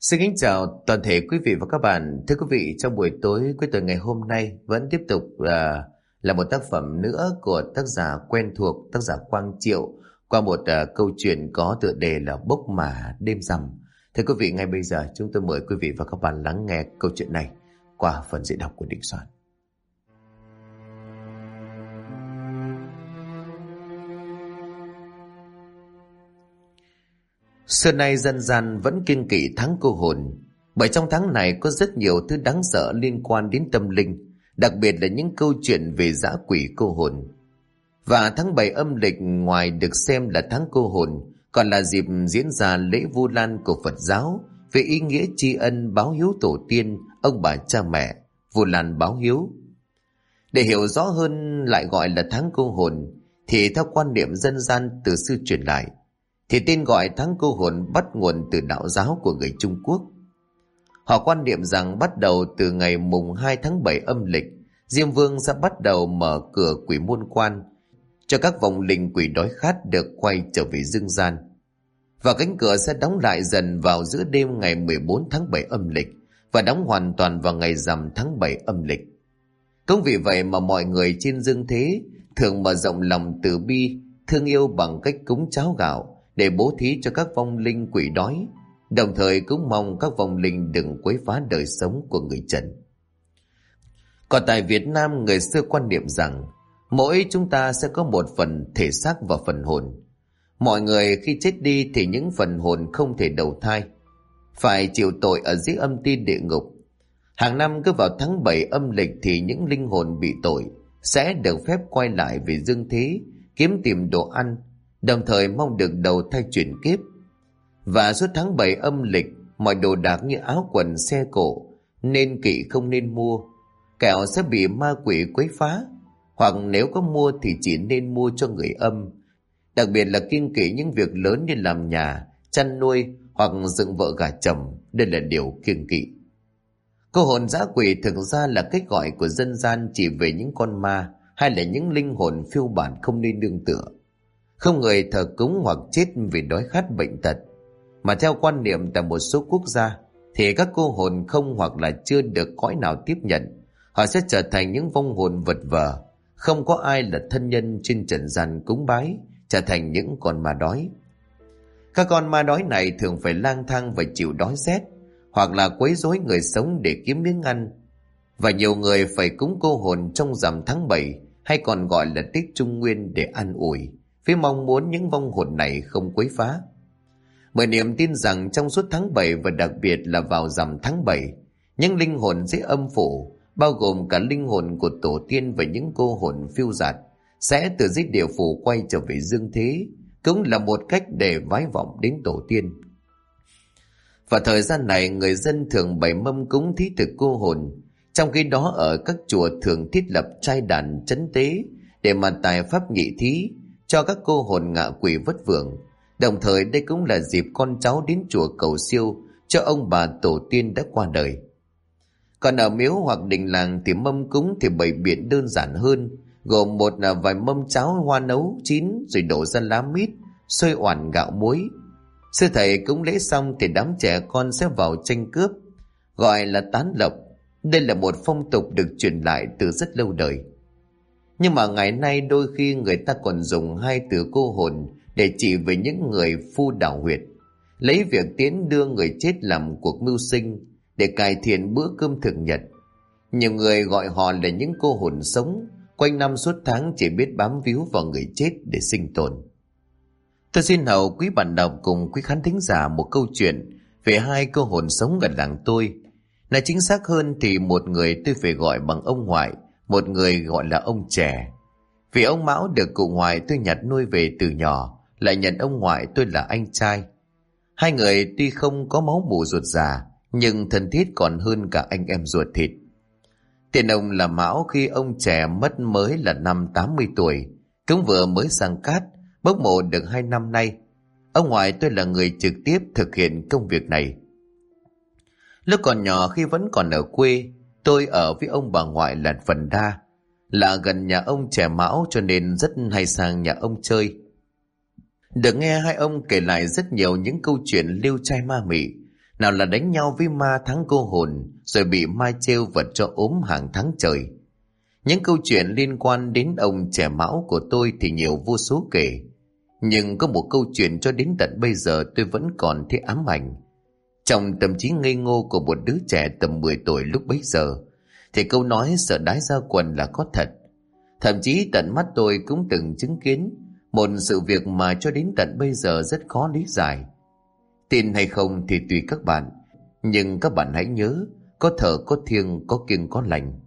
Xin kính chào toàn thể quý vị và các bạn. Thưa quý vị, trong buổi tối cuối tuần ngày hôm nay vẫn tiếp tục là một tác phẩm nữa của tác giả quen thuộc, tác giả Quang Triệu, qua một câu chuyện có tựa đề là Bốc Mả Đêm Rằm. Thưa quý vị, ngay bây giờ chúng tôi mời quý vị và các bạn lắng nghe câu chuyện này qua phần diễn đọc của Đình Soạn. Xưa nay dân gian vẫn kiêng kỵ tháng cô hồn, bởi trong tháng này có rất nhiều thứ đáng sợ liên quan đến tâm linh, đặc biệt là những câu chuyện về dã quỷ cô hồn. Và tháng 7 âm lịch ngoài được xem là tháng cô hồn, còn là dịp diễn ra lễ Vu Lan của Phật giáo về ý nghĩa tri ân báo hiếu tổ tiên, ông bà cha mẹ, Vu Lan báo hiếu. Để hiểu rõ hơn lại gọi là tháng cô hồn, thì theo quan niệm dân gian từ xưa truyền lại, thì tên gọi tháng cô hồn bắt nguồn từ đạo giáo của người Trung Quốc. Họ quan niệm rằng bắt đầu từ ngày mùng 2 tháng 7 âm lịch, Diêm Vương sẽ bắt đầu mở cửa quỷ môn quan, cho các vong linh quỷ đói khát được quay trở về dương gian. Và cánh cửa sẽ đóng lại dần vào giữa đêm ngày 14 tháng 7 âm lịch và đóng hoàn toàn vào ngày rằm tháng 7 âm lịch. Cũng vì vậy mà mọi người trên dương thế thường mở rộng lòng từ bi, thương yêu bằng cách cúng cháo gạo để bố thí cho các vong linh quỷ đói, đồng thời cũng mong các vong linh đừng quấy phá đời sống của người trần. Còn tại Việt Nam, người xưa quan niệm rằng mỗi chúng ta sẽ có một phần thể xác và phần hồn. Mọi người khi chết đi thì những phần hồn không thể đầu thai, phải chịu tội ở dưới âm ti địa ngục. Hàng năm cứ vào tháng 7 âm lịch thì những linh hồn bị tội sẽ được phép quay lại về dương thế, kiếm tìm đồ ăn, đồng thời mong được đầu thai chuyển kiếp. Và suốt tháng 7 âm lịch, mọi đồ đạc như áo quần, xe cộ nên kỵ không nên mua, kẻo sẽ bị ma quỷ quấy phá, hoặc nếu có mua thì chỉ nên mua cho người âm. Đặc biệt là kiêng kỵ những việc lớn như làm nhà, chăn nuôi hoặc dựng vợ gả chồng, đây là điều kiêng kỵ. Cô hồn dã quỷ thực ra là cách gọi của dân gian chỉ về những con ma hay là những linh hồn phiêu bạt không nên nương tựa, không người thờ cúng hoặc chết vì đói khát bệnh tật. Mà theo quan niệm tại một số quốc gia thì các cô hồn không hoặc là chưa được cõi nào tiếp nhận, họ sẽ trở thành những vong hồn vật vờ, không có ai là thân nhân trên trần gian cúng bái, trở thành những con ma đói. Các con ma đói này thường phải lang thang và chịu đói rét, hoặc là quấy rối người sống để kiếm miếng ăn. Và nhiều người phải cúng cô hồn trong rằm tháng 7, hay còn gọi là Tết Trung Nguyên, để an ủi, với mong muốn những vong hồn này không quấy phá. Bởi niềm tin rằng trong suốt tháng 7 và đặc biệt là vào rằm tháng 7, những linh hồn dưới âm phủ, bao gồm cả linh hồn của tổ tiên và những cô hồn phiêu dạt, sẽ từ dưới địa phủ quay trở về dương thế, cũng là một cách để vái vọng đến tổ tiên. Vào thời gian này, người dân thường bày mâm cúng thí thực cô hồn, trong khi đó ở các chùa thường thiết lập trai đàn trấn tế để mà tài pháp nhị thí cho các cô hồn ngạ quỷ vất vưởng. Đồng thời đây cũng là dịp con cháu đến chùa cầu siêu cho ông bà tổ tiên đã qua đời. Còn ở miếu hoặc đình làng thì mâm cúng thì bày biện đơn giản hơn, gồm một là vài mâm cháo hoa nấu chín rồi đổ ra lá mít, xôi oản gạo muối. Sư thầy cúng lễ xong thì đám trẻ con sẽ vào tranh cướp, gọi là tán lộc. Đây là một phong tục được truyền lại từ rất lâu đời. Nhưng mà ngày nay đôi khi người ta còn dùng hai từ cô hồn để chỉ về những người phu đảo huyệt, lấy việc tiến đưa người chết làm cuộc mưu sinh để cải thiện bữa cơm thường nhật. Nhiều người gọi họ là những cô hồn sống, quanh năm suốt tháng chỉ biết bám víu vào người chết để sinh tồn. Tôi xin hậu quý bạn đọc cùng quý khán thính giả một câu chuyện về hai cô hồn sống gần làng tôi. Nói chính xác hơn thì một người tôi phải gọi bằng ông ngoại, một người gọi là ông trẻ. Vì ông Mão được cụ ngoại tôi nhặt nuôi về từ nhỏ, lại nhận ông ngoại tôi là anh trai. Hai người tuy không có máu mủ ruột già, nhưng thân thiết còn hơn cả anh em ruột thịt. Tiền ông là Mão khi ông trẻ mất mới là năm 80 tuổi, cũng vừa mới sang Cát, bốc mộ được 2 năm nay. Ông ngoại tôi là người trực tiếp thực hiện công việc này. Lúc còn nhỏ khi vẫn còn ở quê, tôi ở với ông bà ngoại là phần đa, là gần nhà ông trẻ Mão cho nên rất hay sang nhà ông chơi. Được nghe hai ông kể lại rất nhiều những câu chuyện liêu trai ma mị, Nào là đánh nhau với ma thắng cô hồn, rồi bị ma trêu vật cho ốm hàng tháng trời. Những câu chuyện liên quan đến ông trẻ Mão của tôi thì nhiều vô số kể. Nhưng có một câu chuyện cho đến tận bây giờ tôi vẫn còn thấy ám ảnh. Trong tâm trí ngây ngô của một đứa trẻ tầm 10 tuổi lúc bấy giờ, thì câu nói sợ đái ra quần là có thật. Thậm chí tận mắt tôi cũng từng chứng kiến một sự việc mà cho đến tận bây giờ rất khó lý giải. Tin hay không thì tùy các bạn, nhưng các bạn hãy nhớ, có thờ có thiêng, có kiêng có lành.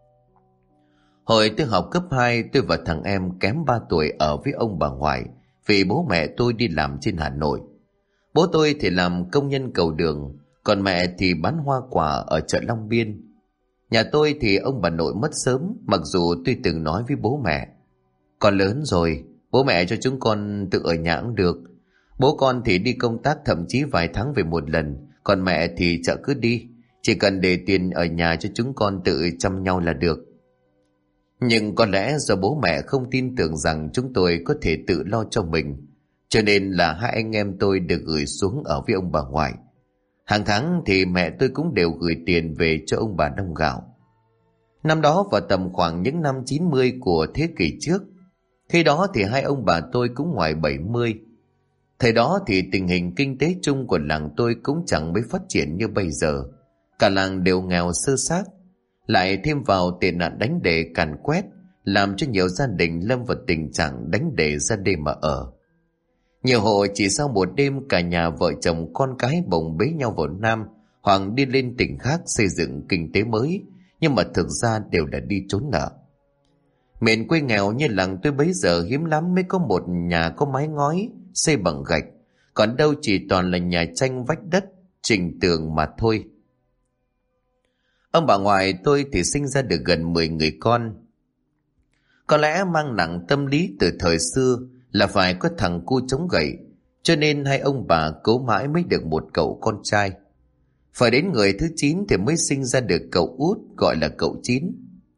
Hồi tôi học cấp 2, tôi và thằng em kém 3 tuổi ở với ông bà ngoại, vì bố mẹ tôi đi làm trên Hà Nội. Bố tôi thì làm công nhân cầu đường, còn mẹ thì bán hoa quả ở chợ Long Biên. Nhà tôi thì ông bà nội mất sớm, mặc dù tôi từng nói với bố mẹ: con lớn rồi, bố mẹ cho chúng con tự ở nhà cũng được. Bố con thì đi công tác thậm chí vài tháng về một lần, còn mẹ thì chợ cứ đi, chỉ cần để tiền ở nhà cho chúng con tự chăm nhau là được. Nhưng có lẽ do bố mẹ không tin tưởng rằng chúng tôi có thể tự lo cho mình, cho nên là hai anh em tôi được gửi xuống ở với ông bà ngoại. Hàng tháng thì mẹ tôi cũng đều gửi tiền về cho ông bà đông gạo. Năm đó vào tầm khoảng những năm 90 của thế kỷ trước, khi đó thì hai ông bà tôi cũng ngoài 70. Thời đó thì tình hình kinh tế chung của làng tôi cũng chẳng mấy phát triển như bây giờ. Cả làng đều nghèo sơ xác, lại thêm vào tệ nạn đánh đề càn quét, làm cho nhiều gia đình lâm vào tình trạng đánh đề ra đêm mà ở. Nhiều hộ chỉ sau một đêm cả nhà vợ chồng con cái bồng bế nhau vào Nam hoặc đi lên tỉnh khác xây dựng kinh tế mới, nhưng mà thực ra đều là đi trốn nợ. Miền quê nghèo như làng tôi bấy giờ hiếm lắm mới có một nhà có mái ngói xây bằng gạch, còn đâu chỉ toàn là nhà tranh vách đất trình tường mà thôi. Ông bà ngoại tôi thì sinh ra được gần 10 người con. Có lẽ mang nặng tâm lý từ thời xưa là phải có thằng cu chống gậy, cho nên hai ông bà cố mãi mới được một cậu con trai. Phải đến người thứ 9 thì mới sinh ra được cậu út gọi là cậu Chín.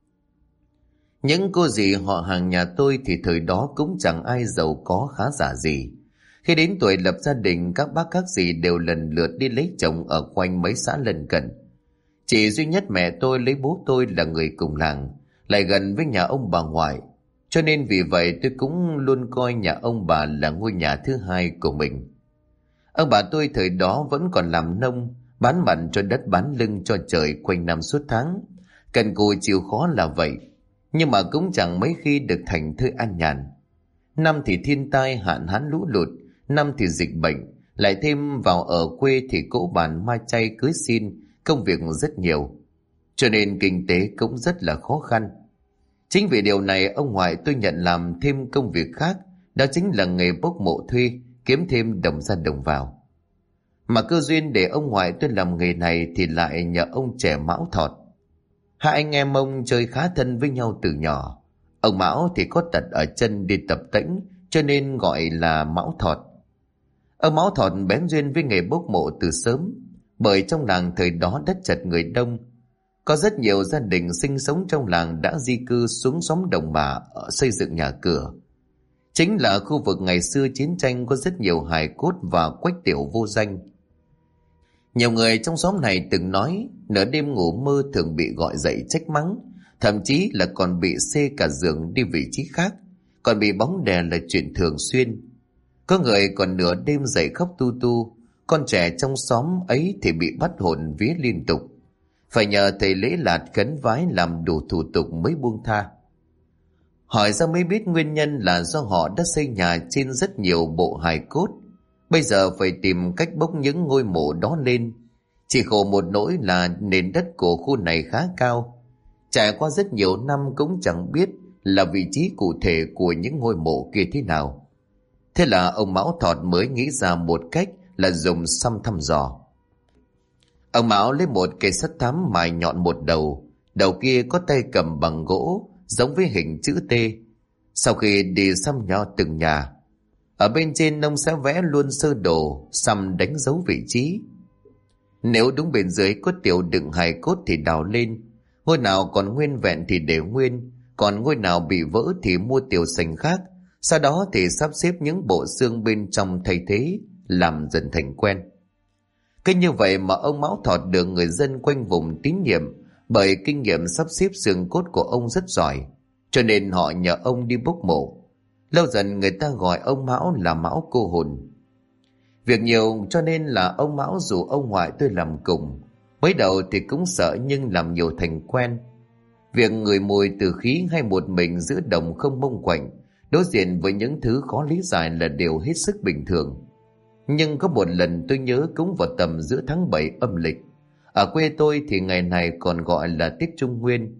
Những cô dì họ hàng nhà tôi thì thời đó cũng chẳng ai giàu có khá giả gì. Khi đến tuổi lập gia đình, các bác các dì đều lần lượt đi lấy chồng ở quanh mấy xã lân cận. Chỉ duy nhất mẹ tôi lấy bố tôi là người cùng làng, lại gần với nhà ông bà ngoại, cho nên vì vậy tôi cũng luôn coi nhà ông bà là ngôi nhà thứ hai của mình. Ông bà tôi thời đó vẫn còn làm nông, bán mận cho đất bán lưng cho trời quanh năm suốt tháng, cần cù chịu khó là vậy, nhưng mà cũng chẳng mấy khi được thành thơi an nhàn. Năm thì thiên tai hạn hán lũ lụt, năm thì dịch bệnh, lại thêm vào ở quê thì cỗ bàn ma chay cưới xin, công việc rất nhiều, cho nên kinh tế cũng rất là khó khăn. Chính vì điều này ông ngoại tôi nhận làm thêm công việc khác, đó chính là nghề bốc mộ thuê, kiếm thêm đồng ra đồng vào. Mà cơ duyên để ông ngoại tôi làm nghề này thì lại nhờ ông trẻ Mão Thọt. Hai anh em ông chơi khá thân với nhau từ nhỏ. Ông Mão thì có tật ở chân đi tập tễnh, cho nên gọi là Mão Thọt. Ông Mão Thọt bén duyên với nghề bốc mộ từ sớm, bởi trong làng thời đó đất chật người đông. Có rất nhiều gia đình sinh sống trong làng đã di cư xuống xóm Đồng Mà xây dựng nhà cửa. Chính là khu vực ngày xưa chiến tranh có rất nhiều hài cốt và quách tiểu vô danh. Nhiều người trong xóm này từng nói nửa đêm ngủ mơ thường bị gọi dậy trách mắng, thậm chí là còn bị xê cả giường đi vị trí khác, còn bị bóng đè là chuyện thường xuyên. Có người còn nửa đêm dậy khóc tu tu, con trẻ trong xóm ấy thì bị bắt hồn vía liên tục, phải nhờ thầy lễ lạt khấn vái làm đủ thủ tục mới buông tha. Hỏi ra mới biết nguyên nhân là do họ đã xây nhà trên rất nhiều bộ hài cốt, bây giờ phải tìm cách bốc những ngôi mộ đó lên. Chỉ khổ một nỗi là nền đất của khu này khá cao, trải qua rất nhiều năm cũng chẳng biết là vị trí cụ thể của những ngôi mộ kia thế nào. Thế là ông Mão Thọt mới nghĩ ra một cách là dùng xăm thăm dò. Ông Mão lấy một cây sắt thắm mài nhọn một đầu, đầu kia có tay cầm bằng gỗ giống với hình chữ T. Sau khi đi xăm nhỏ từng nhà, ở bên trên ông sẽ vẽ luôn sơ đồ, xăm đánh dấu vị trí. Nếu đúng bên dưới có tiểu đựng hài cốt thì đào lên, ngôi nào còn nguyên vẹn thì để nguyên, còn ngôi nào bị vỡ thì mua tiểu sành khác, sau đó thì sắp xếp những bộ xương bên trong thay thế, làm dần thành quen. Cứ như vậy mà ông Mão Thọt được người dân quanh vùng tín nhiệm, bởi kinh nghiệm sắp xếp xương cốt của ông rất giỏi, cho nên họ nhờ ông đi bốc mộ. Lâu dần người ta gọi ông Mão là Mão cô hồn. Việc nhiều cho nên là ông Mão rủ ông ngoại tôi làm cùng. Mới đầu thì cũng sợ nhưng làm nhiều thành quen. Việc ngửi mùi từ khí hay một mình giữa đồng không mông quạnh, đối diện với những thứ khó lý giải là điều hết sức bình thường. Nhưng có một lần tôi nhớ cũng vào tầm giữa tháng 7 âm lịch. Ở quê tôi thì ngày này còn gọi là Tết Trung Nguyên.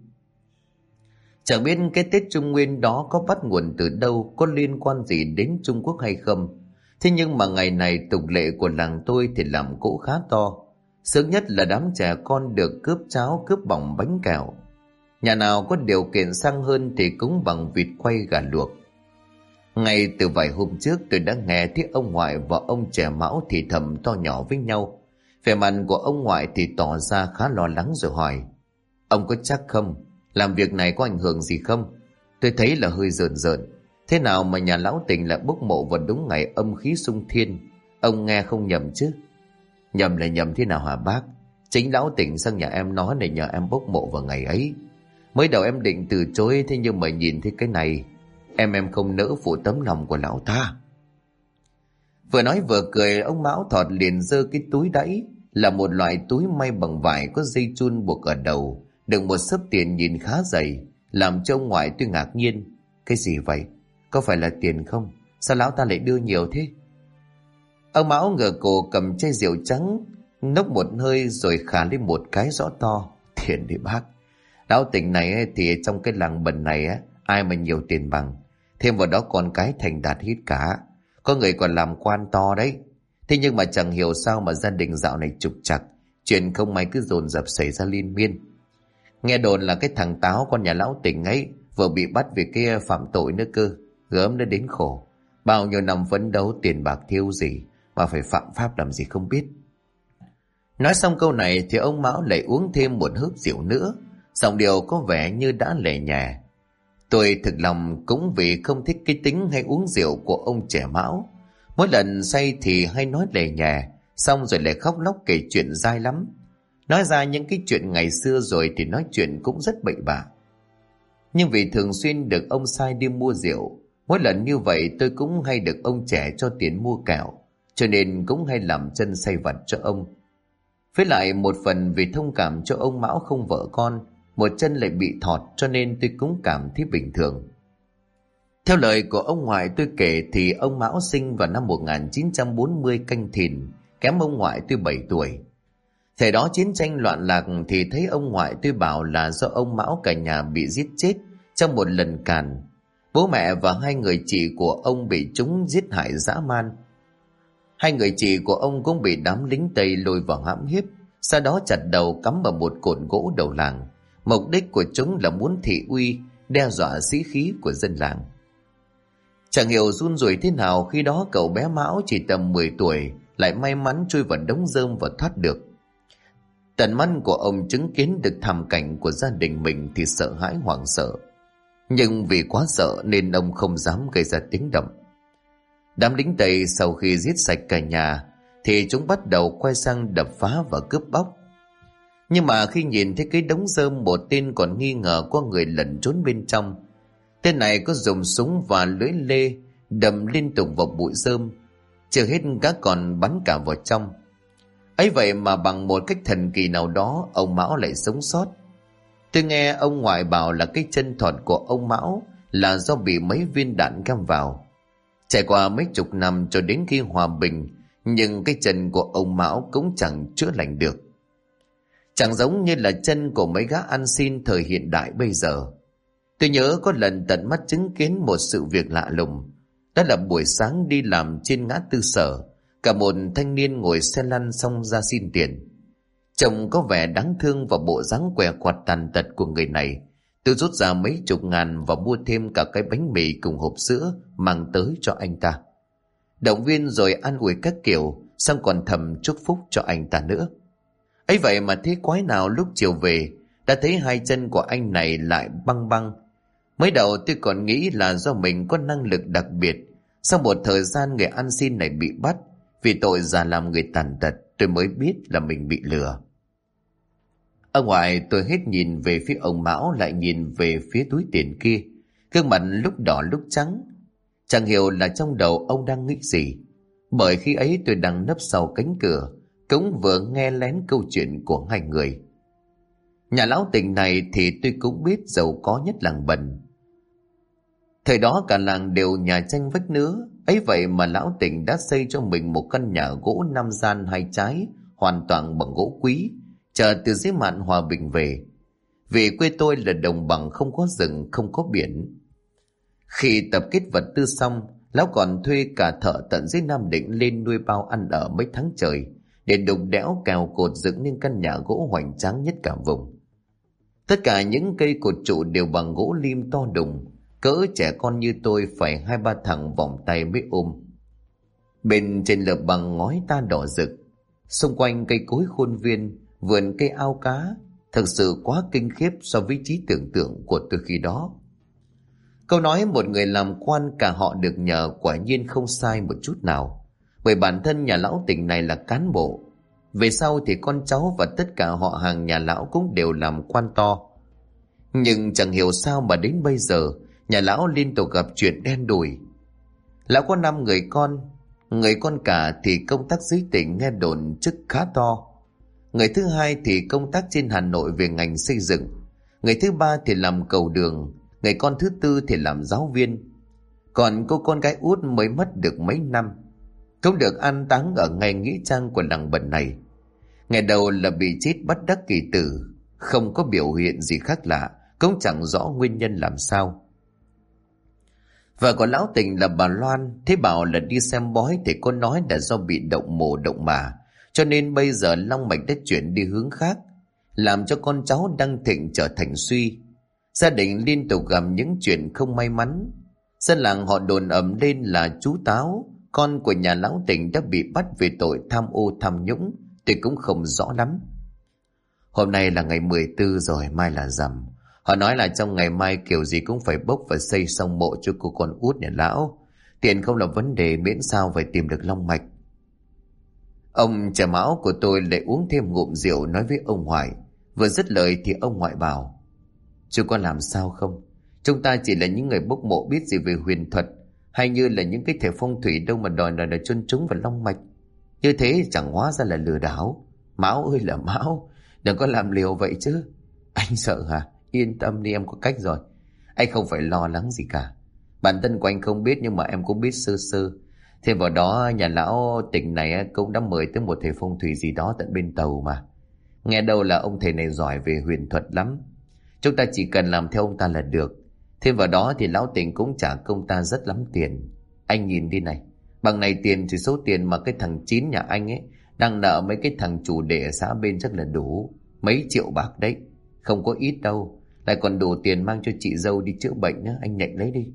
Chẳng biết cái Tết Trung Nguyên đó có bắt nguồn từ đâu, có liên quan gì đến Trung Quốc hay không. Thế nhưng mà ngày này tục lệ của làng tôi thì làm cỗ khá to. Sướng nhất là đám trẻ con được cướp cháo, cướp bỏng bánh kẹo. Nhà nào có điều kiện sang hơn thì cúng bằng vịt quay gà luộc. Ngay từ vài hôm trước tôi đã nghe thấy ông ngoại và ông trẻ Mão thì thầm to nhỏ với nhau. Vẻ mặt của ông ngoại thì tỏ ra khá lo lắng rồi hỏi: "Ông có chắc không? Làm việc này có ảnh hưởng gì không? Tôi thấy là hơi rợn rợn. Thế nào mà nhà lão Tỉnh lại bốc mộ vào đúng ngày âm khí xung thiên? Ông nghe không nhầm chứ?" "Nhầm là nhầm thế nào hả bác? Chính lão Tỉnh sang nhà em nói để nhờ em bốc mộ vào ngày ấy. Mới đầu em định từ chối, thế nhưng mà nhìn thấy cái này, em không nỡ phụ tấm lòng của lão ta." Vừa nói vừa cười, ông Mão Thọt liền giơ cái túi đẫy, là một loại túi may bằng vải có dây chun buộc ở đầu, đựng một xấp tiền nhìn khá dày, làm cho ông ngoại tôi ngạc nhiên. "Cái gì vậy? Có phải là tiền không? Sao lão ta lại đưa nhiều thế?" Ông Mão ngửa cổ cầm chai rượu trắng, nốc một hơi rồi khà lên một cái rõ to. "Tiền đi bác. Lão Tỉnh này thì trong cái làng bần này ai mà nhiều tiền bằng. Thêm vào đó con cái thành đạt hết cả. Có người còn làm quan to đấy. Thế nhưng mà chẳng hiểu sao mà gia đình dạo này trục trặc, chuyện không may cứ dồn dập xảy ra liên miên. Nghe đồn là cái thằng Táo con nhà lão Tỉnh ấy vừa bị bắt vì cái phạm tội nữa cơ. Gớm nó đến khổ. Bao nhiêu năm phấn đấu tiền bạc thiếu gì mà phải phạm pháp làm gì không biết." Nói xong câu này thì ông Mão lại uống thêm một hớp rượu nữa, giọng điệu có vẻ như đã lè nhẹ. Tôi thực lòng cũng vì không thích cái tính hay uống rượu của ông trẻ Mão. Mỗi lần say thì hay nói lè nhẹ, xong rồi lại khóc lóc kể chuyện dai lắm. Nói ra những cái chuyện ngày xưa rồi thì nói chuyện cũng rất bậy bạ. Nhưng vì thường xuyên được ông sai đi mua rượu, mỗi lần như vậy tôi cũng hay được ông trẻ cho tiền mua kẹo, cho nên cũng hay làm chân say vặt cho ông. Với lại một phần vì thông cảm cho ông Mão không vợ con, một chân lại bị thọt, cho nên tôi cũng cảm thấy bình thường. Theo lời của ông ngoại tôi kể thì ông Mão sinh vào năm 1940 Canh Thìn, kém ông ngoại tôi 7 tuổi. Thời đó chiến tranh loạn lạc thì thấy ông ngoại tôi bảo là do ông Mão cả nhà bị giết chết trong một lần càn. Bố mẹ và hai người chị của ông bị chúng giết hại dã man. Hai người chị của ông cũng bị đám lính Tây lôi vào hãm hiếp, sau đó chặt đầu cắm vào một cột gỗ đầu làng. Mục đích của chúng là muốn thị uy, đe dọa sĩ khí của dân làng. Chẳng hiểu run rủi thế nào khi đó cậu bé Mão chỉ tầm 10 tuổi lại may mắn chui vào đống rơm và thoát được. Tận mắt của ông chứng kiến được thảm cảnh của gia đình mình thì sợ hãi hoảng sợ. Nhưng vì quá sợ nên ông không dám gây ra tiếng động. Đám lính Tây sau khi giết sạch cả nhà thì chúng bắt đầu quay sang đập phá và cướp bóc. Nhưng mà khi nhìn thấy cái đống rơm, một tên còn nghi ngờ có người lẩn trốn bên trong. Tên này có dùng súng và lưỡi lê đâm liên tục vào bụi rơm. Chưa hết gã còn bắn cả vào trong. Ấy vậy mà bằng một cách thần kỳ nào đó ông Mão lại sống sót. Tôi nghe ông ngoại bảo là cái chân thọt của ông Mão là do bị mấy viên đạn găm vào. Trải qua mấy chục năm cho đến khi hòa bình, nhưng cái chân của ông Mão cũng chẳng chữa lành được. Chẳng giống như là chân của mấy gã ăn xin thời hiện đại bây giờ. Tôi nhớ có lần tận mắt chứng kiến một sự việc lạ lùng. Đó là buổi sáng đi làm trên ngã tư Sở, cả một thanh niên ngồi xe lăn xong ra xin tiền. Trông có vẻ đáng thương và bộ dáng què quặt tàn tật của người này. Tôi rút ra mấy chục ngàn và mua thêm cả cái bánh mì cùng hộp sữa mang tới cho anh ta. Động viên rồi an ủi các kiểu, xong còn thầm chúc phúc cho anh ta nữa. Ấy vậy mà thế quái nào lúc chiều về đã thấy hai chân của anh này lại băng băng. Mới đầu tôi còn nghĩ là do mình có năng lực đặc biệt. Sau một thời gian người ăn xin này bị bắt vì tội già làm người tàn tật. tôi mới biết là mình bị lừa. Ông ngoại tôi hết nhìn về phía ông Mão lại nhìn về phía túi tiền kia. Gương mặt lúc đỏ lúc trắng. Chẳng hiểu là trong đầu ông đang nghĩ gì. Bởi khi ấy tôi đang nấp sau cánh cửa, cũng vừa nghe lén câu chuyện của hai người. Nhà lão Tình này thì tôi cũng biết giàu có nhất làng Bần. Thời đó cả làng đều nhà tranh vách nứa, ấy vậy mà lão Tình đã xây cho mình một căn nhà gỗ 5 gian 2 trái, hoàn toàn bằng gỗ quý, chờ từ dưới mạn hòa bình về. Vì quê tôi là đồng bằng, không có rừng, không có biển. Khi tập kết vật tư xong, lão còn thuê cả thợ tận dưới Nam Định lên nuôi bao ăn ở mấy tháng trời, để đục đẽo cào cột dựng nên căn nhà gỗ hoành tráng nhất cả vùng. Tất cả những cây cột trụ đều bằng gỗ lim to đùng, cỡ trẻ con như tôi phải 2-3 thằng vòng tay mới ôm. Bên trên lợp bằng ngói ta đỏ rực, xung quanh cây cối khuôn viên, vườn cây ao cá, thực sự quá kinh khiếp so với trí tưởng tượng của tôi khi đó. Câu nói một người làm quan cả họ được nhờ quả nhiên không sai một chút nào, bởi bản thân nhà lão Tình này là cán bộ. Về sau thì con cháu và tất cả họ hàng nhà lão cũng đều làm quan to. Nhưng chẳng hiểu sao mà đến bây giờ nhà lão liên tục gặp chuyện đen đủi. Lão có 5 người con cả thì công tác dưới tỉnh nghe đồn chức khá to. Người thứ hai thì công tác trên Hà Nội về ngành xây dựng. Người thứ ba thì làm cầu đường. Người con thứ tư thì làm giáo viên. Còn cô con gái út mới mất được mấy năm, cũng được an táng ở ngay nghĩa trang của làng Bần này. Ngày đầu là bị chết bất đắc kỳ tử, không có biểu hiện gì khác lạ, cũng chẳng rõ nguyên nhân làm sao. Vợ của lão Tình là bà Loan, thế bảo là đi xem bói thì cô nói là do bị động mồ động mả, cho nên bây giờ long mạch đã chuyển đi hướng khác, làm cho con cháu đang thịnh trở thành suy. Gia đình liên tục gặp những chuyện không may mắn. Dân làng họ đồn ầm lên là chú Táo, con của nhà lão Tình, đã bị bắt về tội tham ô tham nhũng, thì cũng không rõ lắm. Hôm nay là ngày 14 rồi, mai là rằm. Họ nói là trong ngày mai kiểu gì cũng phải bốc và xây xong mộ cho cô con út nhà lão. Tiền không là vấn đề, miễn sao phải tìm được long mạch. Ông Trà Mão của tôi lại uống thêm ngụm rượu nói với ông ngoại. Vừa dứt lời thì ông ngoại bảo: "Chú có làm sao không? Chúng ta chỉ là những người bốc mộ, biết gì về huyền thuật, hay như là những cái thể phong thủy đâu mà đòi là chôn chúng vào long mạch. Như thế chẳng hóa ra là lừa đảo. Mão ơi là Mão, đừng có làm liều vậy chứ." "Anh sợ hả? Yên tâm đi, em có cách rồi. Anh không phải lo lắng gì cả. Bản thân của anh không biết nhưng mà em cũng biết sơ sơ. Thêm vào đó nhà lão Tình này cũng đã mời tới một thầy phong thủy gì đó tận bên Tàu mà. Nghe đâu là ông thầy này giỏi về huyền thuật lắm. Chúng ta chỉ cần làm theo ông ta là được. Thêm vào đó thì lão Tình cũng trả công ta rất lắm tiền. Anh nhìn đi này, bằng này tiền thì số tiền mà cái thằng Chín nhà anh ấy đang nợ mấy cái thằng chủ đề ở xã bên chắc là đủ mấy triệu bạc đấy. Không có ít đâu, lại còn đủ tiền mang cho chị dâu đi chữa bệnh nữa, anh nhận lấy đi."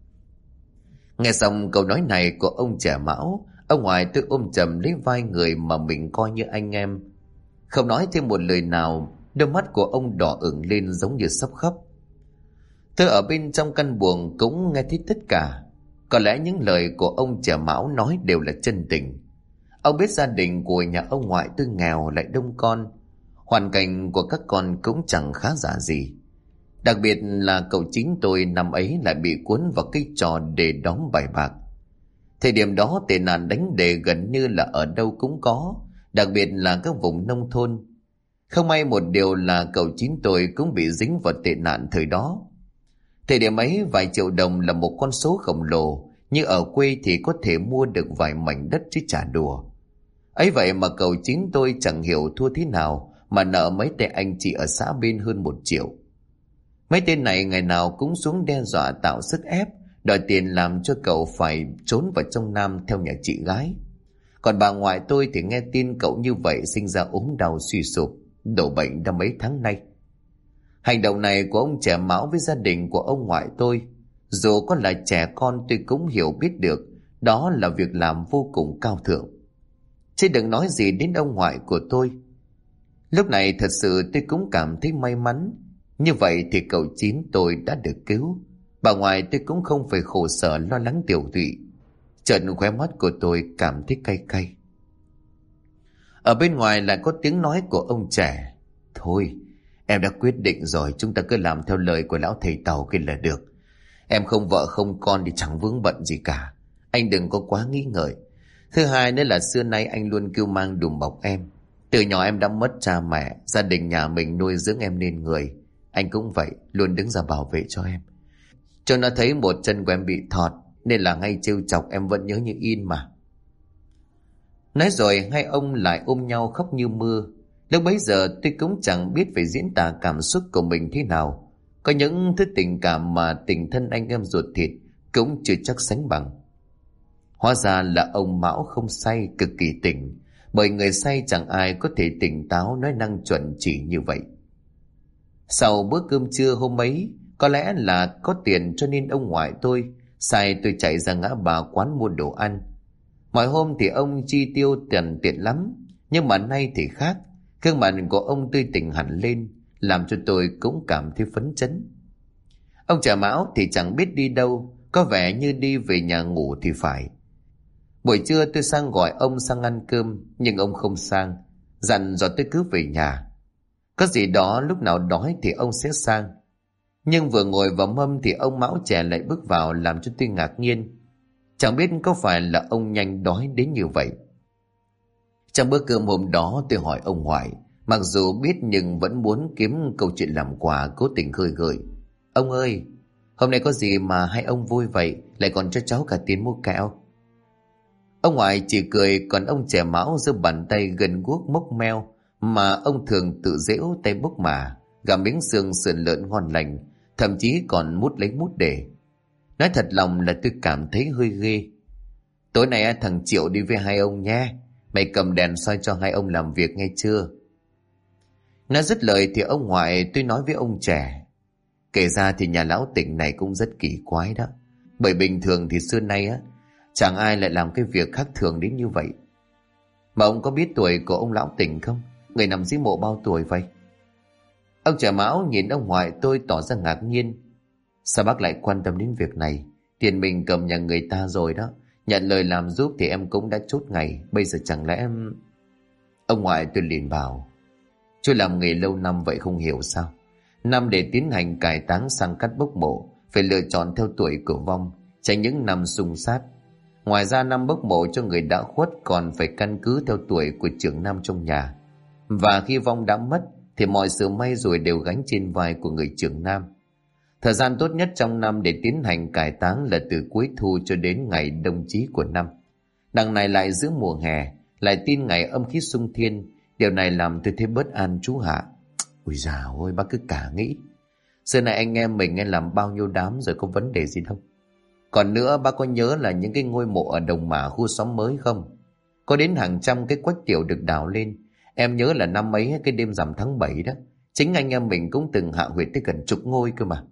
Nghe xong câu nói này của ông Trẻ Mão, ông ngoại tôi ôm chầm lấy vai người mà mình coi như anh em, không nói thêm một lời nào. Đôi mắt của ông đỏ ửng lên giống như sắp khóc. Tôi ở bên trong căn buồng cũng nghe thấy tất cả. Có lẽ những lời của ông Trẻ Mão nói đều là chân tình. Ông biết gia đình của nhà ông ngoại tôi nghèo lại đông con, hoàn cảnh của các con cũng chẳng khá giả gì. Đặc biệt là cậu Chính tôi năm ấy lại bị cuốn vào cái trò đề đóm bài bạc. Thời điểm đó tệ nạn đánh đề gần như là ở đâu cũng có, đặc biệt là các vùng nông thôn. Không may một điều là cậu Chính tôi cũng bị dính vào tệ nạn thời đó. Thời điểm ấy vài triệu đồng là một con số khổng lồ, như ở quê thì có thể mua được vài mảnh đất chứ chả đùa. Ấy vậy mà cậu Chính tôi chẳng hiểu thua thế nào mà nợ mấy tay anh chị ở xã bên hơn 1 triệu. Mấy tên này ngày nào cũng xuống đe dọa tạo sức ép, đòi tiền làm cho cậu phải trốn vào trong Nam theo nhà chị gái. Còn bà ngoại tôi thì nghe tin cậu như vậy sinh ra ốm đau suy sụp, đổ bệnh đã mấy tháng nay. Hành động này của ông Trẻ Mão với gia đình của ông ngoại tôi, dù có là trẻ con tôi cũng hiểu biết được đó là việc làm vô cùng cao thượng. Chứ đừng nói gì đến ông ngoại của tôi. Lúc này thật sự tôi cũng cảm thấy may mắn. Như vậy thì cậu Chín tôi đã được cứu. Bà ngoại tôi cũng không phải khổ sở lo lắng tiểu tụy. Chợt khóe mắt của tôi cảm thấy cay cay. Ở bên ngoài lại có tiếng nói của ông trẻ. Thôi, em đã quyết định rồi, chúng ta cứ làm theo lời của lão thầy Tàu kia là được. Em không vợ không con thì chẳng vướng bận gì cả. Anh đừng có quá nghĩ ngợi. Thứ hai nữa là xưa nay anh luôn kêu mang đùm bọc em. Từ nhỏ em đã mất cha mẹ, gia đình nhà mình nuôi dưỡng em nên người. Anh cũng vậy, luôn đứng ra bảo vệ cho em. Cho nó thấy một chân của em bị thọt, nên là ngay trêu chọc em vẫn nhớ như in mà. Nói rồi hai ông lại ôm nhau khóc như mưa. Lúc bấy giờ tôi cũng chẳng biết phải diễn tả cảm xúc của mình thế nào. Có những thứ tình cảm mà tình thân anh em ruột thịt cũng chưa chắc sánh bằng. Hóa ra là ông Mão không say, cực kỳ tỉnh. Bởi người say chẳng ai có thể tỉnh táo nói năng chuẩn chỉ như vậy. Sau bữa cơm trưa hôm ấy, có lẽ là có tiền cho nên ông ngoại tôi sai tôi chạy ra ngã ba quán mua đồ ăn. Mọi hôm thì ông chi tiêu tiền tiện lắm, nhưng mà nay thì khác. Gương mặt của ông tươi tỉnh hẳn lên, làm cho tôi cũng cảm thấy phấn chấn. Ông Trà Mão thì chẳng biết đi đâu, có vẻ như đi về nhà ngủ thì phải. Buổi trưa tôi sang gọi ông sang ăn cơm, nhưng ông không sang, dặn dò tôi cứ về nhà. Có gì đó lúc nào đói thì ông sẽ sang. Nhưng vừa ngồi vào mâm thì ông Mão trẻ lại bước vào làm cho tôi ngạc nhiên. Chẳng biết có phải là ông nhanh đói đến như vậy. Trong bữa cơm hôm đó tôi hỏi ông ngoại, mặc dù biết nhưng vẫn muốn kiếm câu chuyện làm quà, cố tình khơi gợi. Ông ơi, hôm nay có gì mà hai ông vui vậy, lại còn cho cháu cả tiền mua kẹo? Ông ngoại chỉ cười, còn ông trẻ Mão giơ bàn tay gần guốc mốc meo mà ông thường tự giễu tay bốc mà, gặm miếng xương sườn lợn ngon lành, thậm chí còn mút lấy mút để. Nói thật lòng là tôi cảm thấy hơi ghê. Tối nay thằng Triệu đi với hai ông nhé, mày cầm đèn soi cho hai ông làm việc nghe chưa? Nói dứt lời thì ông ngoại tôi nói với ông trẻ. Kể ra thì nhà lão Tỉnh này cũng rất kỳ quái đó. Bởi bình thường thì xưa nay chẳng ai lại làm cái việc khác thường đến như vậy. Mà ông có biết tuổi của ông lão Tỉnh không? Người nằm dưới mộ bao tuổi vậy? Ông trẻ Mão nhìn ông ngoại tôi tỏ ra ngạc nhiên. Sao bác lại quan tâm đến việc này? Tiền mình cầm nhà người ta rồi đó. Nhận lời làm giúp thì em cũng đã chốt ngày. Bây giờ chẳng lẽ em... Ông ngoại tôi liền bảo. Chú làm nghề lâu năm vậy không hiểu sao? Năm để tiến hành cải táng sang cắt bốc mộ phải lựa chọn theo tuổi của vong, tránh những năm xung sát. Ngoài ra năm bốc mộ cho người đã khuất còn phải căn cứ theo tuổi của trưởng nam trong nhà. Và khi vong đã mất thì mọi sự may rủi đều gánh trên vai của người trưởng nam. Thời gian tốt nhất trong năm để tiến hành cải táng là từ cuối thu cho đến ngày đông chí của năm. Đằng này lại giữa mùa hè, lại tin ngày âm khí xung thiên. Điều này làm tôi thấy bất an chú Hạ. Ôi dào ôi, bác cứ cả nghĩ. Xưa này anh em mình làm bao nhiêu đám rồi, có vấn đề gì đâu. Còn nữa, bác có nhớ là những cái ngôi mộ ở Đồng Mả khu xóm mới không? Có đến hàng trăm cái quách tiểu được đào lên. Em nhớ là năm ấy cái đêm rằm tháng 7 đó, chính anh em mình cũng từng hạ huyệt tới gần chục ngôi cơ mà.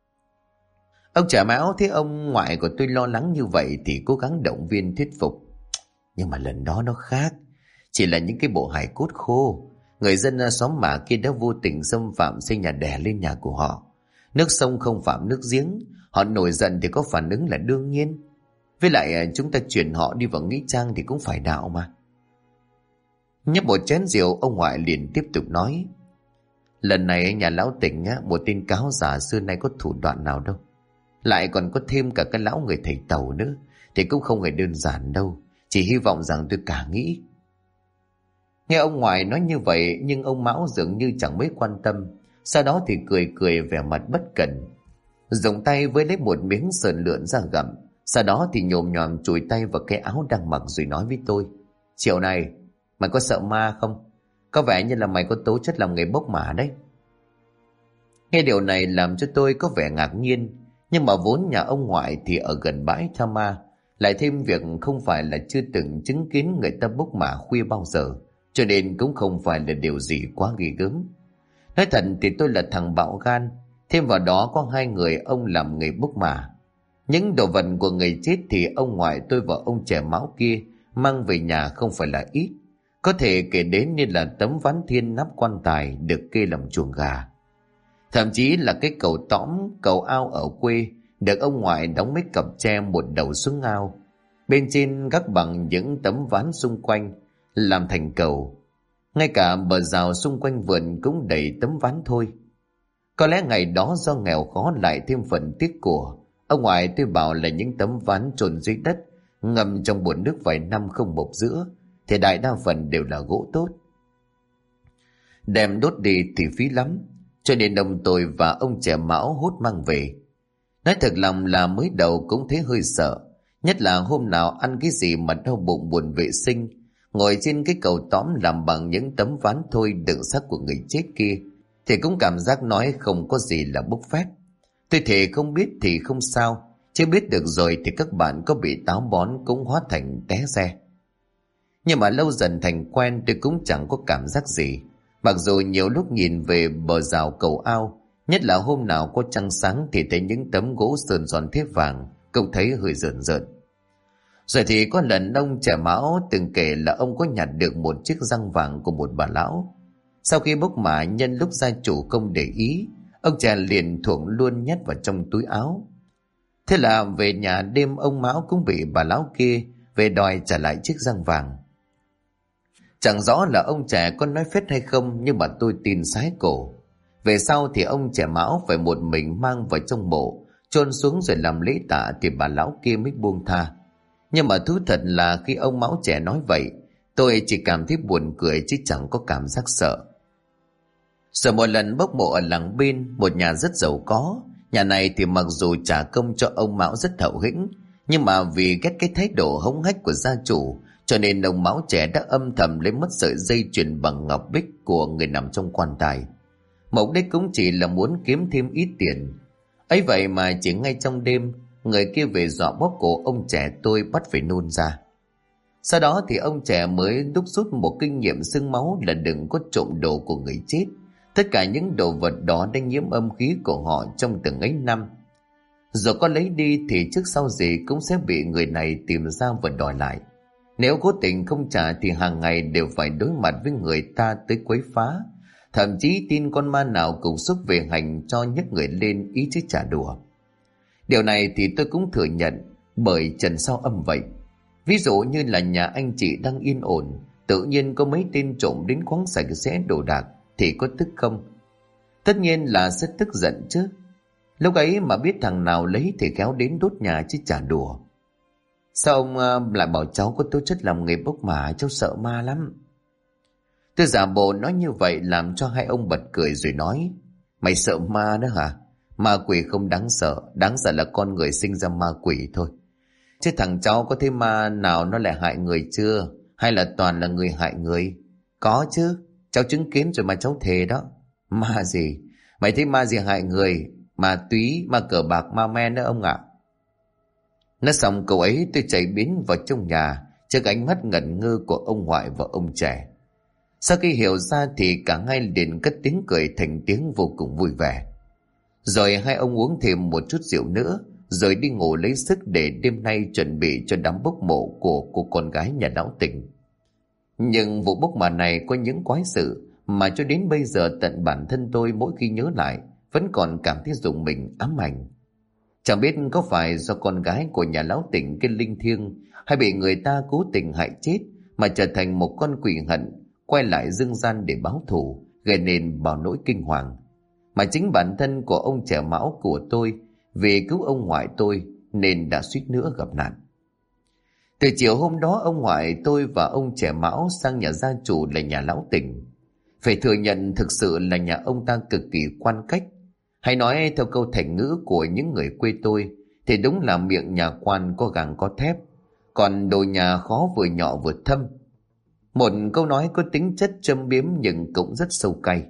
Ông Trả Mão thấy ông ngoại của tôi lo lắng như vậy thì cố gắng động viên thuyết phục. Nhưng mà lần đó nó khác. Chỉ là những cái bộ hài cốt khô. Người dân xóm Mả kia đã vô tình xâm phạm xây nhà đè lên nhà của họ. Nước sông không phạm nước giếng. Họ nổi giận thì có phản ứng là đương nhiên. Với lại chúng ta chuyển họ đi vào nghĩa trang thì cũng phải đạo mà. Nhấp một chén rượu, ông ngoại liền tiếp tục nói. Lần này nhà lão Tỉnh một tên cáo giả xưa nay có thủ đoạn nào đâu. Lại còn có thêm cả cái lão người thầy Tàu nữa, thì cũng không hề đơn giản đâu. Chỉ hy vọng rằng tôi cả nghĩ. Nghe ông ngoại nói như vậy, nhưng ông Mão dường như chẳng mấy quan tâm. Sau đó thì cười cười vẻ mặt bất cẩn, dùng tay với lấy một miếng sườn lượn ra gặm. Sau đó thì nhồm nhòm chùi tay vào cái áo đang mặc rồi nói với tôi. Chiều này mày có sợ ma không? Có vẻ như là mày có tố chất làm nghề bốc mả đấy. Nghe điều này làm cho tôi có vẻ ngạc nhiên. Nhưng mà vốn nhà ông ngoại thì ở gần bãi tha ma, lại thêm việc không phải là chưa từng chứng kiến người ta bốc mả khuya bao giờ, cho nên cũng không phải là điều gì quá ghê gớm. Nói thật thì tôi là thằng bạo gan, thêm vào đó có hai người ông làm nghề bốc mả. Những đồ vật của người chết thì ông ngoại tôi và ông trẻ Mão kia mang về nhà không phải là ít. Có thể kể đến như là tấm ván thiên nắp quan tài được kê làm chuồng gà. Thậm chí là cái cầu tõm, cầu ao ở quê được ông ngoại đóng mấy cặp tre một đầu xuống ao. Bên trên gác bằng những tấm ván xung quanh làm thành cầu. Ngay cả bờ rào xung quanh vườn cũng đầy tấm ván thôi. Có lẽ ngày đó do nghèo khó lại thêm phần tiếc của, ông ngoại tôi bảo là những tấm ván chôn dưới đất, ngâm trong bồn nước vài năm không mục rữa, thì đại đa phần đều là gỗ tốt. Đem đốt đi thì phí lắm, cho nên ông tôi và ông trẻ Mão hốt mang về. Nói thật lòng là mới đầu cũng thấy hơi sợ, nhất là hôm nào ăn cái gì mà đau bụng buồn vệ sinh, ngồi trên cái cầu tõm làm bằng những tấm ván thôi đựng xác của người chết kia, thì cũng cảm giác nói không có gì là bốc phét. Tôi thề không biết thì không sao, chứ biết được rồi thì các bạn có bị táo bón cũng hóa thành té xe. Nhưng mà lâu dần thành quen, tôi cũng chẳng có cảm giác gì. Mặc dù nhiều lúc nhìn về bờ rào cầu ao, nhất là hôm nào có trăng sáng thì thấy những tấm gỗ sơn giòn thép vàng, cũng thấy hơi rợn rợn. Rồi thì có lần ông trẻ Mão từng kể là ông có nhặt được một chiếc răng vàng của một bà lão. Sau khi bốc mả, nhân lúc gia chủ không để ý, ông trẻ liền thuộm luôn nhét vào trong túi áo. Thế là về nhà đêm ông Mão cũng bị bà lão kia về đòi trả lại chiếc răng vàng. Chẳng rõ là ông trẻ có nói phết hay không, nhưng mà tôi tin sái cổ. Về sau thì ông trẻ Mão phải một mình mang vào trong mộ, chôn xuống rồi làm lễ tạ thì bà lão kia mới buông tha. Nhưng mà thú thật là khi ông Mão trẻ nói vậy, tôi chỉ cảm thấy buồn cười chứ chẳng có cảm giác sợ. Rồi một lần bốc mộ ở làng bên, một nhà rất giàu có. Nhà này thì mặc dù trả công cho ông Mão rất hậu hĩnh, nhưng mà vì ghét cái thái độ hống hách của gia chủ, cho nên ông Mão trẻ đã âm thầm lấy mất sợi dây chuyền bằng ngọc bích của người nằm trong quan tài. Mục đích cũng chỉ là muốn kiếm thêm ít tiền. Ấy vậy mà chỉ ngay trong đêm, người kia về dọa bóp cổ ông trẻ tôi bắt phải nôn ra. Sau đó thì ông trẻ mới đúc rút một kinh nghiệm xương máu là đừng có trộm đồ của người chết. Tất cả những đồ vật đó đã nhiễm âm khí của họ trong từng ấy năm. Rồi có lấy đi thì trước sau gì cũng sẽ bị người này tìm ra và đòi lại. Nếu cố tình không trả thì hàng ngày đều phải đối mặt với người ta tới quấy phá. Thậm chí tin con ma nào cùng xúc về hành cho nhấc người lên ý chứ trả đùa. Điều này thì tôi cũng thừa nhận, bởi trần sao âm vậy. Ví dụ như là nhà anh chị đang yên ổn, tự nhiên có mấy tên trộm đến khoáng sạch sẽ đồ đạc thì có tức không? Tất nhiên là rất tức giận chứ. Lúc ấy mà biết thằng nào lấy thì khéo đến đốt nhà chứ chả đùa. Sao ông lại bảo cháu có tố chất làm nghề bốc mả, cháu sợ ma lắm. Tôi giả bộ nói như vậy làm cho hai ông bật cười rồi nói: Mày sợ ma đó hả? Ma quỷ không đáng sợ là con người sinh ra ma quỷ thôi. Chứ thằng cháu có thấy ma nào nó lại hại người chưa? Hay là toàn là người hại người? Có chứ, cháu chứng kiến rồi mà cháu thề đó. Ma gì? Mày thấy ma gì hại người? Ma túy, ma cờ bạc, ma men đó ông ạ. Nói xong câu ấy tôi chạy biến vào trong nhà trước ánh mắt ngẩn ngơ của ông ngoại và ông trẻ. Sau khi hiểu ra thì cả hai liền cất tiếng cười thành tiếng vô cùng vui vẻ. Rồi hai ông uống thêm một chút rượu nữa, rồi đi ngủ lấy sức để đêm nay chuẩn bị cho đám bốc mộ của cô con gái nhà lão Tỉnh. Nhưng vụ bốc mả này có những quái sự mà cho đến bây giờ tận bản thân tôi mỗi khi nhớ lại vẫn còn cảm thấy rùng mình ám ảnh. Chẳng biết có phải do con gái của nhà lão Tỉnh cái linh thiêng, hay bị người ta cố tình hại chết mà trở thành một con quỷ hận quay lại dương gian để báo thù, gây nên bao nỗi kinh hoàng. Mà chính bản thân của ông trẻ Mão của tôi vì cứu ông ngoại tôi nên đã suýt nữa gặp nạn. Từ chiều hôm đó, ông ngoại tôi và ông trẻ Mão sang nhà gia chủ là nhà lão Tỉnh. Phải thừa nhận thực sự là nhà ông ta cực kỳ quan cách. Hay nói theo câu thành ngữ của những người quê tôi thì đúng là miệng nhà quan có gàng có thép, còn đồ nhà khó vừa nhỏ vừa thâm. Một câu nói có tính chất châm biếm nhưng cũng rất sâu cay.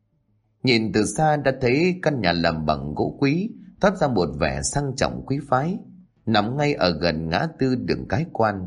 Nhìn từ xa đã thấy căn nhà làm bằng gỗ quý thoát ra một vẻ sang trọng quý phái, nằm ngay ở gần ngã tư đường Cái Quan.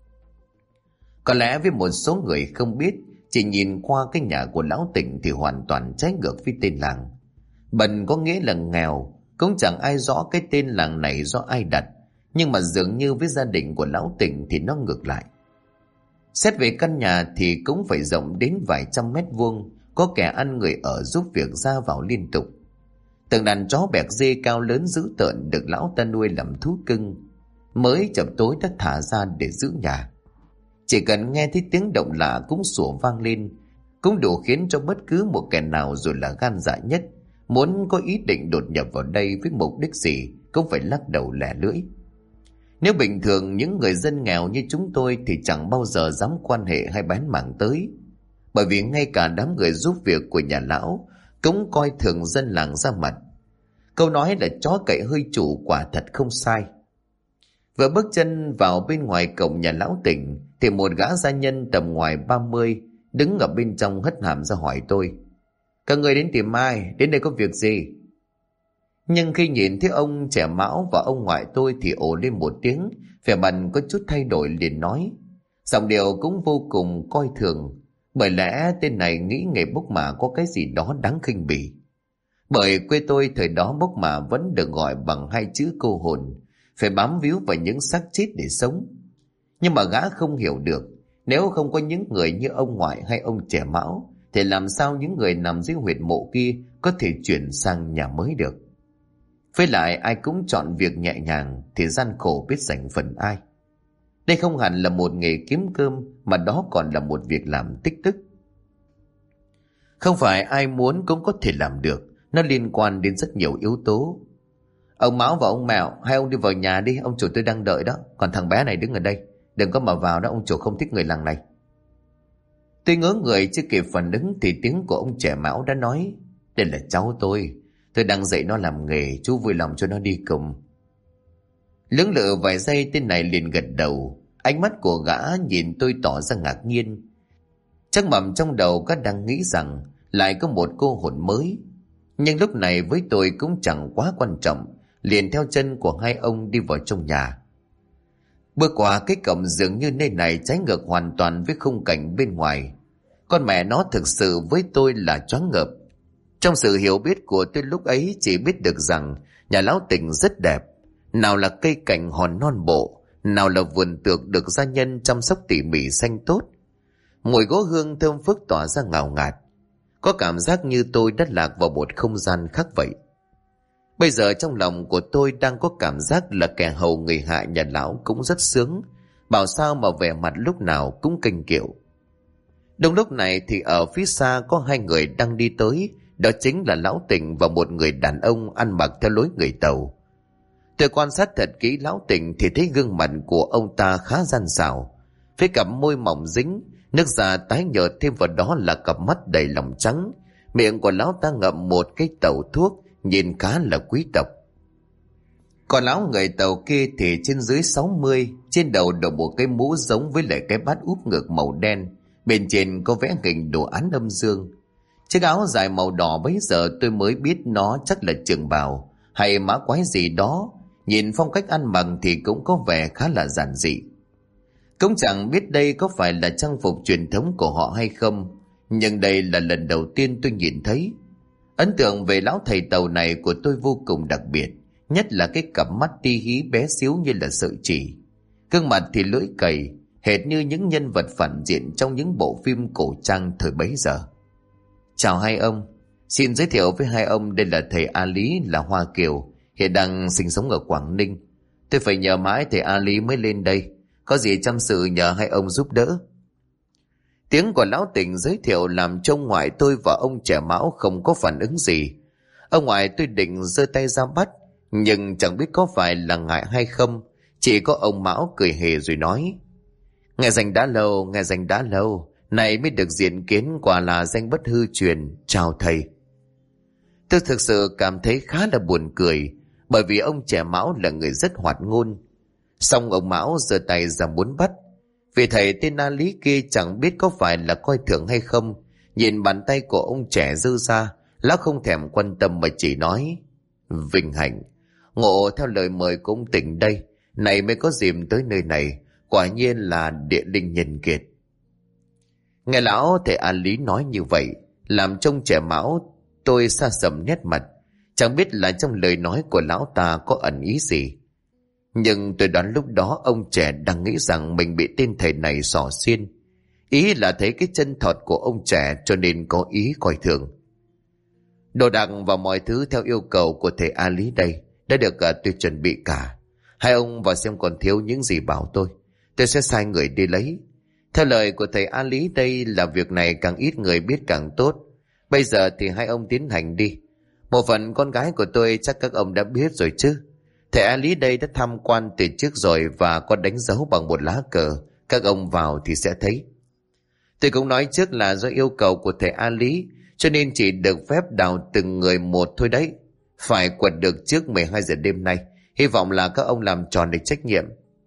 Có lẽ với một số người không biết, chỉ nhìn qua cái nhà của lão Tỉnh thì hoàn toàn trái ngược với tên làng. Bần có nghĩa là nghèo, cũng chẳng ai rõ cái tên làng này do ai đặt, nhưng mà dường như với gia đình của lão Tỉnh thì nó ngược lại. Xét về căn nhà thì cũng phải rộng đến vài trăm mét vuông, có kẻ ăn người ở giúp việc ra vào liên tục. Từng đàn chó bẹc dê cao lớn dữ tợn được lão ta nuôi làm thú cưng, mới chập tối đã thả ra để giữ nhà. Chỉ cần nghe thấy tiếng động lạ cũng sủa vang lên cũng đủ khiến cho bất cứ một kẻ nào dù là gan dạ nhất, muốn có ý định đột nhập vào đây với mục đích gì cũng phải lắc đầu lẻ lưỡi. Nếu bình thường những người dân nghèo như chúng tôi thì chẳng bao giờ dám quan hệ hay bén mảng tới, bởi vì ngay cả đám người giúp việc của nhà lão cũng coi thường dân làng ra mặt. Câu nói là chó cậy hơi chủ quả thật không sai. Vừa bước chân vào bên ngoài cổng nhà lão Tỉnh thì một gã gia nhân tầm ngoài 30 đứng ở bên trong hất hàm ra hỏi tôi: "Các người đến tìm ai? Đến đây có việc gì?" Nhưng khi nhìn thấy ông trẻ Mão và ông ngoại tôi thì ồ lên một tiếng, vẻ mặt có chút thay đổi, liền nói, giọng điệu cũng vô cùng coi thường, bởi lẽ tên này nghĩ nghề bốc mả có cái gì đó đáng khinh bỉ. Bởi quê tôi thời đó bốc mả vẫn được gọi bằng hai chữ cô hồn, phải bám víu vào những xác chết để sống. Nhưng mà gã không hiểu được, nếu không có những người như ông ngoại hay ông trẻ Mão thì làm sao những người nằm dưới huyệt mộ kia có thể chuyển sang nhà mới được. Với lại ai cũng chọn việc nhẹ nhàng thì gian khổ biết dành phần ai. Đây không hẳn là một nghề kiếm cơm, mà đó còn là một việc làm tích đức. Không phải ai muốn cũng có thể làm được, nó liên quan đến rất nhiều yếu tố. Ông Mão và ông Mẹo, hai ông đi vào nhà đi, ông chủ tôi đang đợi đó. Còn thằng bé này đứng ở đây, đừng có mà vào đó, ông chủ không thích người làng này. Tôi ngớ người chưa kịp phản ứng thì tiếng của ông trẻ Mão đã nói, đây là cháu tôi đang dạy nó làm nghề, chú vui lòng cho nó đi cùng. Lưỡng lự vài giây tên này liền gật đầu. Ánh mắt của gã nhìn tôi tỏ ra ngạc nhiên. Chắc mầm trong đầu gã đang nghĩ rằng lại có một cô hồn mới. Nhưng lúc này với tôi cũng chẳng quá quan trọng, liền theo chân của hai ông đi vào trong nhà. Bước qua cái cổng dường như nơi này trái ngược hoàn toàn với khung cảnh bên ngoài. Con mẹ nó thực sự với tôi là choáng ngợp. Trong sự hiểu biết của tôi lúc ấy chỉ biết được rằng nhà lão Tỉnh rất đẹp. Nào là cây cảnh hòn non bộ, nào là vườn tược được gia nhân chăm sóc tỉ mỉ xanh tốt. Mùi gỗ hương thơm phức tỏa ra ngào ngạt. Có cảm giác như tôi đã lạc vào một không gian khác vậy. Bây giờ trong lòng của tôi đang có cảm giác là kẻ hầu người hạ nhà lão cũng rất sướng, bảo sao mà vẻ mặt lúc nào cũng kênh kiệu. Đúng lúc này thì ở phía xa có hai người đang đi tới, đó chính là lão Tỉnh và một người đàn ông ăn mặc theo lối người Tàu. Tôi quan sát thật kỹ lão Tỉnh thì thấy gương mặt của ông ta khá gian xảo, với cặp môi mỏng dính, nước da tái nhợt, thêm vào đó là cặp mắt đầy lòng trắng. Miệng của lão ta ngậm một cái tàu thuốc, nhìn khá là quý tộc. Còn lão người Tàu kia thì trên dưới 60, trên đầu đội một cái mũ giống với lại cái bát úp ngược màu đen, bên trên có vẽ hình đồ án âm dương. Chiếc áo dài màu đỏ bấy giờ tôi mới biết nó chắc là trường bào hay mã quái gì đó. Nhìn phong cách ăn mặc thì cũng có vẻ khá là giản dị. Cũng chẳng biết đây có phải là trang phục truyền thống của họ hay không, nhưng đây là lần đầu tiên tôi nhìn thấy. Ấn tượng về lão thầy Tàu này của tôi vô cùng đặc biệt, nhất là cái cặp mắt ti hí bé xíu như là sợi chỉ. Gương mặt thì lưỡi cày, hệt như những nhân vật phản diện trong những bộ phim cổ trang thời bấy giờ. Chào hai ông, xin giới thiệu với hai ông, đây là thầy A Lý là Hoa Kiều, hiện đang sinh sống ở Quảng Ninh. Tôi phải nhờ mãi thầy A Lý mới lên đây, có gì chăm sự nhờ hai ông giúp đỡ. Tiếng của lão Tỉnh giới thiệu làm cho ông ngoại tôi và ông trẻ Mão không có phản ứng gì. Ông ngoại tôi định giơ tay ra bắt, nhưng chẳng biết có phải là ngại hay không, chỉ có ông Mão cười hề rồi nói, nghe danh đã lâu, này mới được diện kiến, quả là danh bất hư truyền, chào thầy. Tôi thực sự cảm thấy khá là buồn cười, bởi vì ông trẻ Mão là người rất hoạt ngôn. Xong ông Mão giơ tay ra muốn bắt. Vì thầy tên A Lý kia chẳng biết có phải là coi thường hay không, nhìn bàn tay của ông trẻ giơ ra, lão không thèm quan tâm mà chỉ nói, vinh hạnh, ngộ theo lời mời của ông Tỉnh đây, này mới có dịp tới nơi này, quả nhiên là địa linh nhân kiệt. Nghe lão thầy A Lý nói như vậy, làm trông trẻ Mão tôi xa sầm nét mặt, chẳng biết là trong lời nói của lão ta có ẩn ý gì. Nhưng tôi đoán lúc đó ông trẻ đang nghĩ rằng mình bị tên thầy này xỏ xiên, ý là thấy cái chân thọt của ông trẻ cho nên có ý coi thường. Đồ đạc và mọi thứ theo yêu cầu của thầy A Lý đây đã được tôi chuẩn bị cả. Hai ông vào xem còn thiếu những gì bảo tôi sẽ sai người đi lấy. Theo lời của thầy A Lý đây là việc này càng ít người biết càng tốt. Bây giờ thì hai ông tiến hành đi. Một phần con gái của tôi chắc các ông đã biết rồi chứ. Thầy A Lý đây đã tham quan từ trước rồi và có đánh dấu bằng một lá cờ. Các ông vào thì sẽ thấy. Tôi cũng nói trước là do yêu cầu của thầy A Lý, cho nên chỉ được phép đào từng người một thôi đấy. Phải quật được trước 12 giờ đêm nay. Hy vọng là các ông làm tròn được trách nhiệm.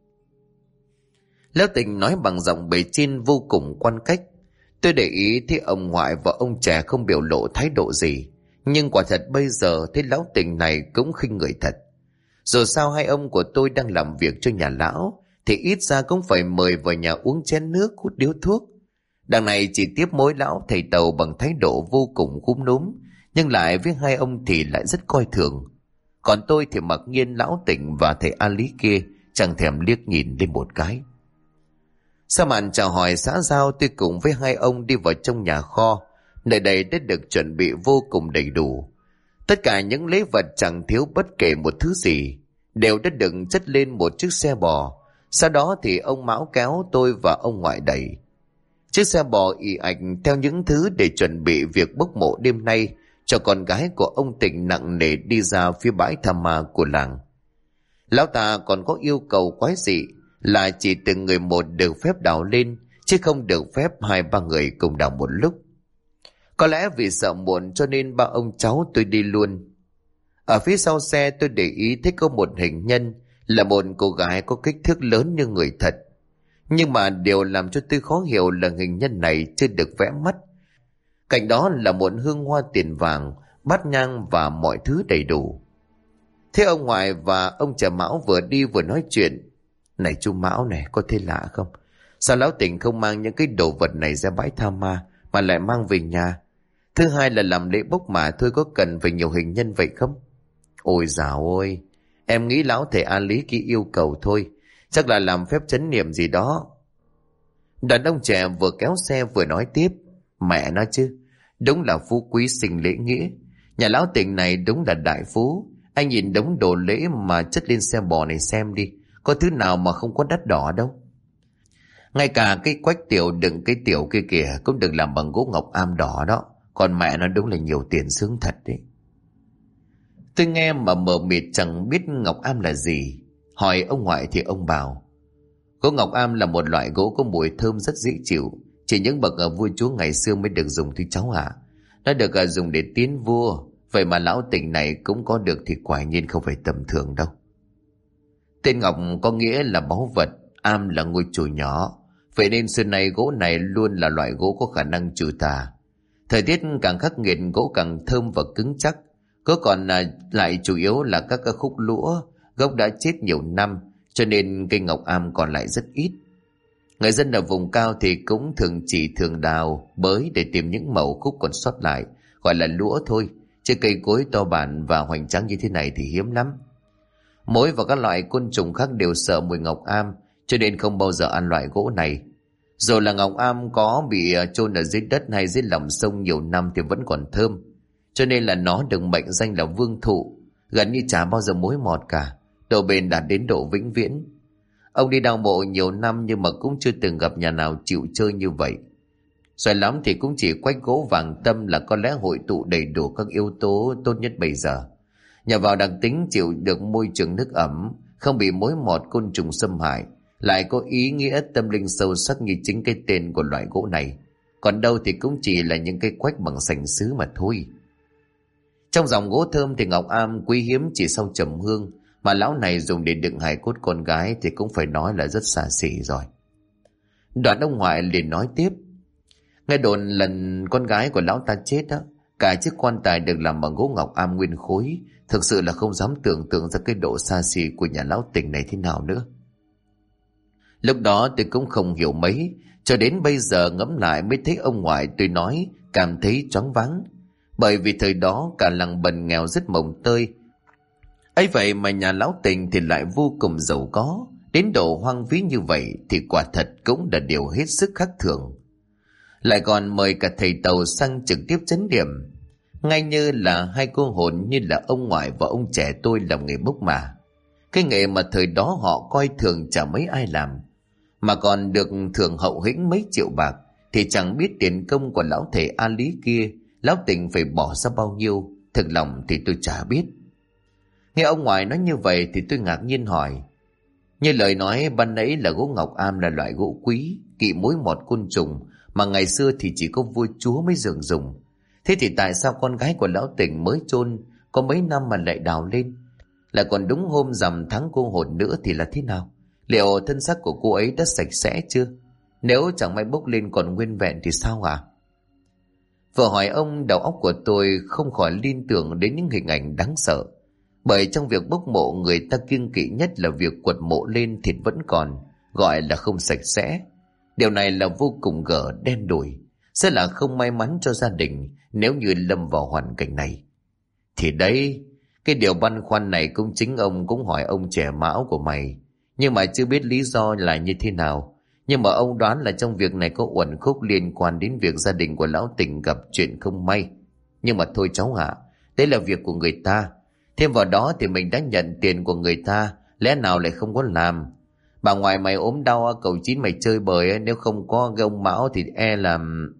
Lão Tình nói bằng giọng bề trên vô cùng quan cách. Tôi để ý thấy ông ngoại và ông trẻ không biểu lộ thái độ gì. Nhưng quả thật bây giờ thấy lão Tình này cũng khinh người thật. Dù sao hai ông của tôi đang làm việc cho nhà lão, thì ít ra cũng phải mời vào nhà uống chén nước, hút điếu thuốc. Đằng này chỉ tiếp mối lão thầy Tàu bằng thái độ vô cùng cúm núm, nhưng lại với hai ông thì lại rất coi thường. Còn tôi thì mặc nhiên lão Tình và thầy A Lý kia chẳng thèm liếc nhìn lên một cái. Sau màn chào hỏi xã giao, tôi cùng với hai ông đi vào trong nhà kho. Nơi đây đã được chuẩn bị vô cùng đầy đủ. Tất cả những lễ vật chẳng thiếu bất kể một thứ gì, đều đã được chất lên một chiếc xe bò. Sau đó thì ông Mão kéo tôi và ông ngoại đẩy chiếc xe bò ì ạch theo những thứ để chuẩn bị việc bốc mộ đêm nay cho con gái của ông Tịnh nặng nề đi ra phía bãi tha ma của làng. Lão ta còn có yêu cầu quái dị là chỉ từng người một được phép đào lên, chứ không được phép 2-3 người cùng đào một lúc. Có lẽ vì sợ muộn cho nên ba ông cháu tôi đi luôn. Ở phía sau xe tôi để ý thấy có một hình nhân, là một cô gái có kích thước lớn như người thật. Nhưng mà điều làm cho tôi khó hiểu là hình nhân này chưa được vẽ mắt. Cạnh đó là một hương hoa tiền vàng, bát nhang và mọi thứ đầy đủ. Thế ông ngoại và ông cha Mão vừa đi vừa nói chuyện. Này chú Mão này, có thấy lạ không? Sao lão Tỉnh không mang những cái đồ vật này ra bãi tha ma mà lại mang về nhà? Thứ hai là làm lễ bốc mà thôi, có cần phải nhiều hình nhân vậy không? Ôi dào ôi, em nghĩ lão thầy A Lý kia yêu cầu thôi, chắc là làm phép trấn niệm gì đó. Đàn ông trẻ vừa kéo xe vừa nói tiếp. Mẹ nó chứ, đúng là phú quý sinh lễ nghĩa. Nhà lão Tỉnh này đúng là đại phú. Anh nhìn đống đồ lễ mà chất lên xe bò này xem đi, có thứ nào mà không có đắt đỏ đâu. Ngay cả cái quách tiểu đựng cái tiểu kia kìa cũng được làm bằng gỗ ngọc am đỏ đó. Còn mẹ nó đúng là nhiều tiền sướng thật đấy. Tôi nghe mà mờ mịt chẳng biết ngọc am là gì. Hỏi ông ngoại thì ông bảo gỗ ngọc am là một loại gỗ có mùi thơm rất dễ chịu. Chỉ những bậc vua chúa ngày xưa mới được dùng thôi cháu ạ. Nó được dùng để tiến vua. Vậy mà lão Tỉnh này cũng có được thì quả nhiên không phải tầm thường đâu. Tên ngọc có nghĩa là báu vật, am là ngôi chùa nhỏ. Vậy nên xưa nay gỗ này luôn là loại gỗ có khả năng trừ tà. Thời tiết càng khắc nghiệt, gỗ càng thơm và cứng chắc. Gỗ còn lại chủ yếu là các khúc lũa, gốc đã chết nhiều năm, cho nên cây ngọc am còn lại rất ít. Người dân ở vùng cao thì cũng thường đào bới để tìm những mẩu khúc còn sót lại, gọi là lũa thôi, chứ cây cối to bản và hoành tráng như thế này thì hiếm lắm. Mối và các loại côn trùng khác đều sợ mùi ngọc am, cho nên không bao giờ ăn loại gỗ này. Dù là ngọc am có bị chôn ở dưới đất hay dưới lòng sông nhiều năm thì vẫn còn thơm, cho nên là nó được mệnh danh là vương thụ, gần như chả bao giờ mối mọt cả, độ bền đạt đến độ vĩnh viễn. Ông đi đào mộ nhiều năm nhưng mà cũng chưa từng gặp nhà nào chịu chơi như vậy. Xoài lắm thì cũng chỉ quách gỗ vàng tâm là có lẽ hội tụ đầy đủ các yếu tố tốt nhất bây giờ. Nhờ vào đặc tính chịu được môi trường nước ẩm, không bị mối mọt côn trùng xâm hại, lại có ý nghĩa tâm linh sâu sắc như chính cái tên của loại gỗ này. Còn đâu thì cũng chỉ là những cái quách bằng sành sứ mà thôi. Trong dòng gỗ thơm thì ngọc am quý hiếm chỉ sau trầm hương, mà lão này dùng để đựng hài cốt con gái thì cũng phải nói là rất xa xỉ rồi. Đoạn ông ngoại liền nói tiếp. Nghe đồn lần con gái của lão ta chết đó, cả chiếc quan tài được làm bằng gỗ ngọc am nguyên khối. Thực sự là không dám tưởng tượng ra cái độ xa xỉ của nhà lão Tỉnh này thế nào nữa. Lúc đó tôi cũng không hiểu mấy, cho đến bây giờ ngẫm lại mới thấy ông ngoại tôi nói cảm thấy choáng váng. Bởi vì thời đó cả làng bần nghèo rất mồng tơi. Ấy vậy mà nhà lão Tỉnh thì lại vô cùng giàu có, đến độ hoang phí như vậy thì quả thật cũng là điều hết sức khác thường. Lại còn mời cả thầy Tàu sang trực tiếp chấn điểm, ngay như là hai cô hồn như là ông ngoại và ông trẻ tôi làm nghề bốc mà. Cái nghề mà thời đó họ coi thường chả mấy ai làm. mà còn được thưởng hậu hĩnh mấy triệu bạc, thì chẳng biết tiền công của lão thầy A Lý kia lão Tỉnh phải bỏ ra bao nhiêu. Thực lòng thì tôi chả biết. Nghe ông ngoại nói như vậy thì tôi ngạc nhiên hỏi: như lời nói ban nãy là gỗ ngọc am là loại gỗ quý, kỵ mối mọt côn trùng, mà ngày xưa thì chỉ có vua chúa mới dường dùng. Thế thì tại sao con gái của lão Tỉnh mới chôn có mấy năm mà lại đào lên? Là còn đúng hôm rằm tháng cô hồn nữa thì là thế nào? Liệu thân xác của cô ấy đã sạch sẽ chưa? Nếu chẳng may bốc lên còn nguyên vẹn thì sao à? Vừa hỏi ông, đầu óc của tôi không khỏi liên tưởng đến những hình ảnh đáng sợ. Bởi trong việc bốc mộ, người ta kiêng kỵ nhất là việc quật mộ lên thịt vẫn còn, gọi là không sạch sẽ. Điều này là vô cùng gở đen đủi, sẽ là không may mắn cho gia đình nếu như lâm vào hoàn cảnh này. Thì đấy, cái điều băn khoăn này cũng chính ông cũng hỏi ông trẻ Mão của mày, nhưng mà chưa biết lý do là như thế nào. Nhưng mà ông đoán là trong việc này có uẩn khúc liên quan đến việc gia đình của lão Tỉnh gặp chuyện không may. Nhưng mà thôi cháu ạ, đấy là việc của người ta. Thêm vào đó thì mình đã nhận tiền của người ta, lẽ nào lại không có làm? Bà ngoại mày ốm đau, cậu Chín mày chơi bời, nếu không có cái ông Mão thì làm...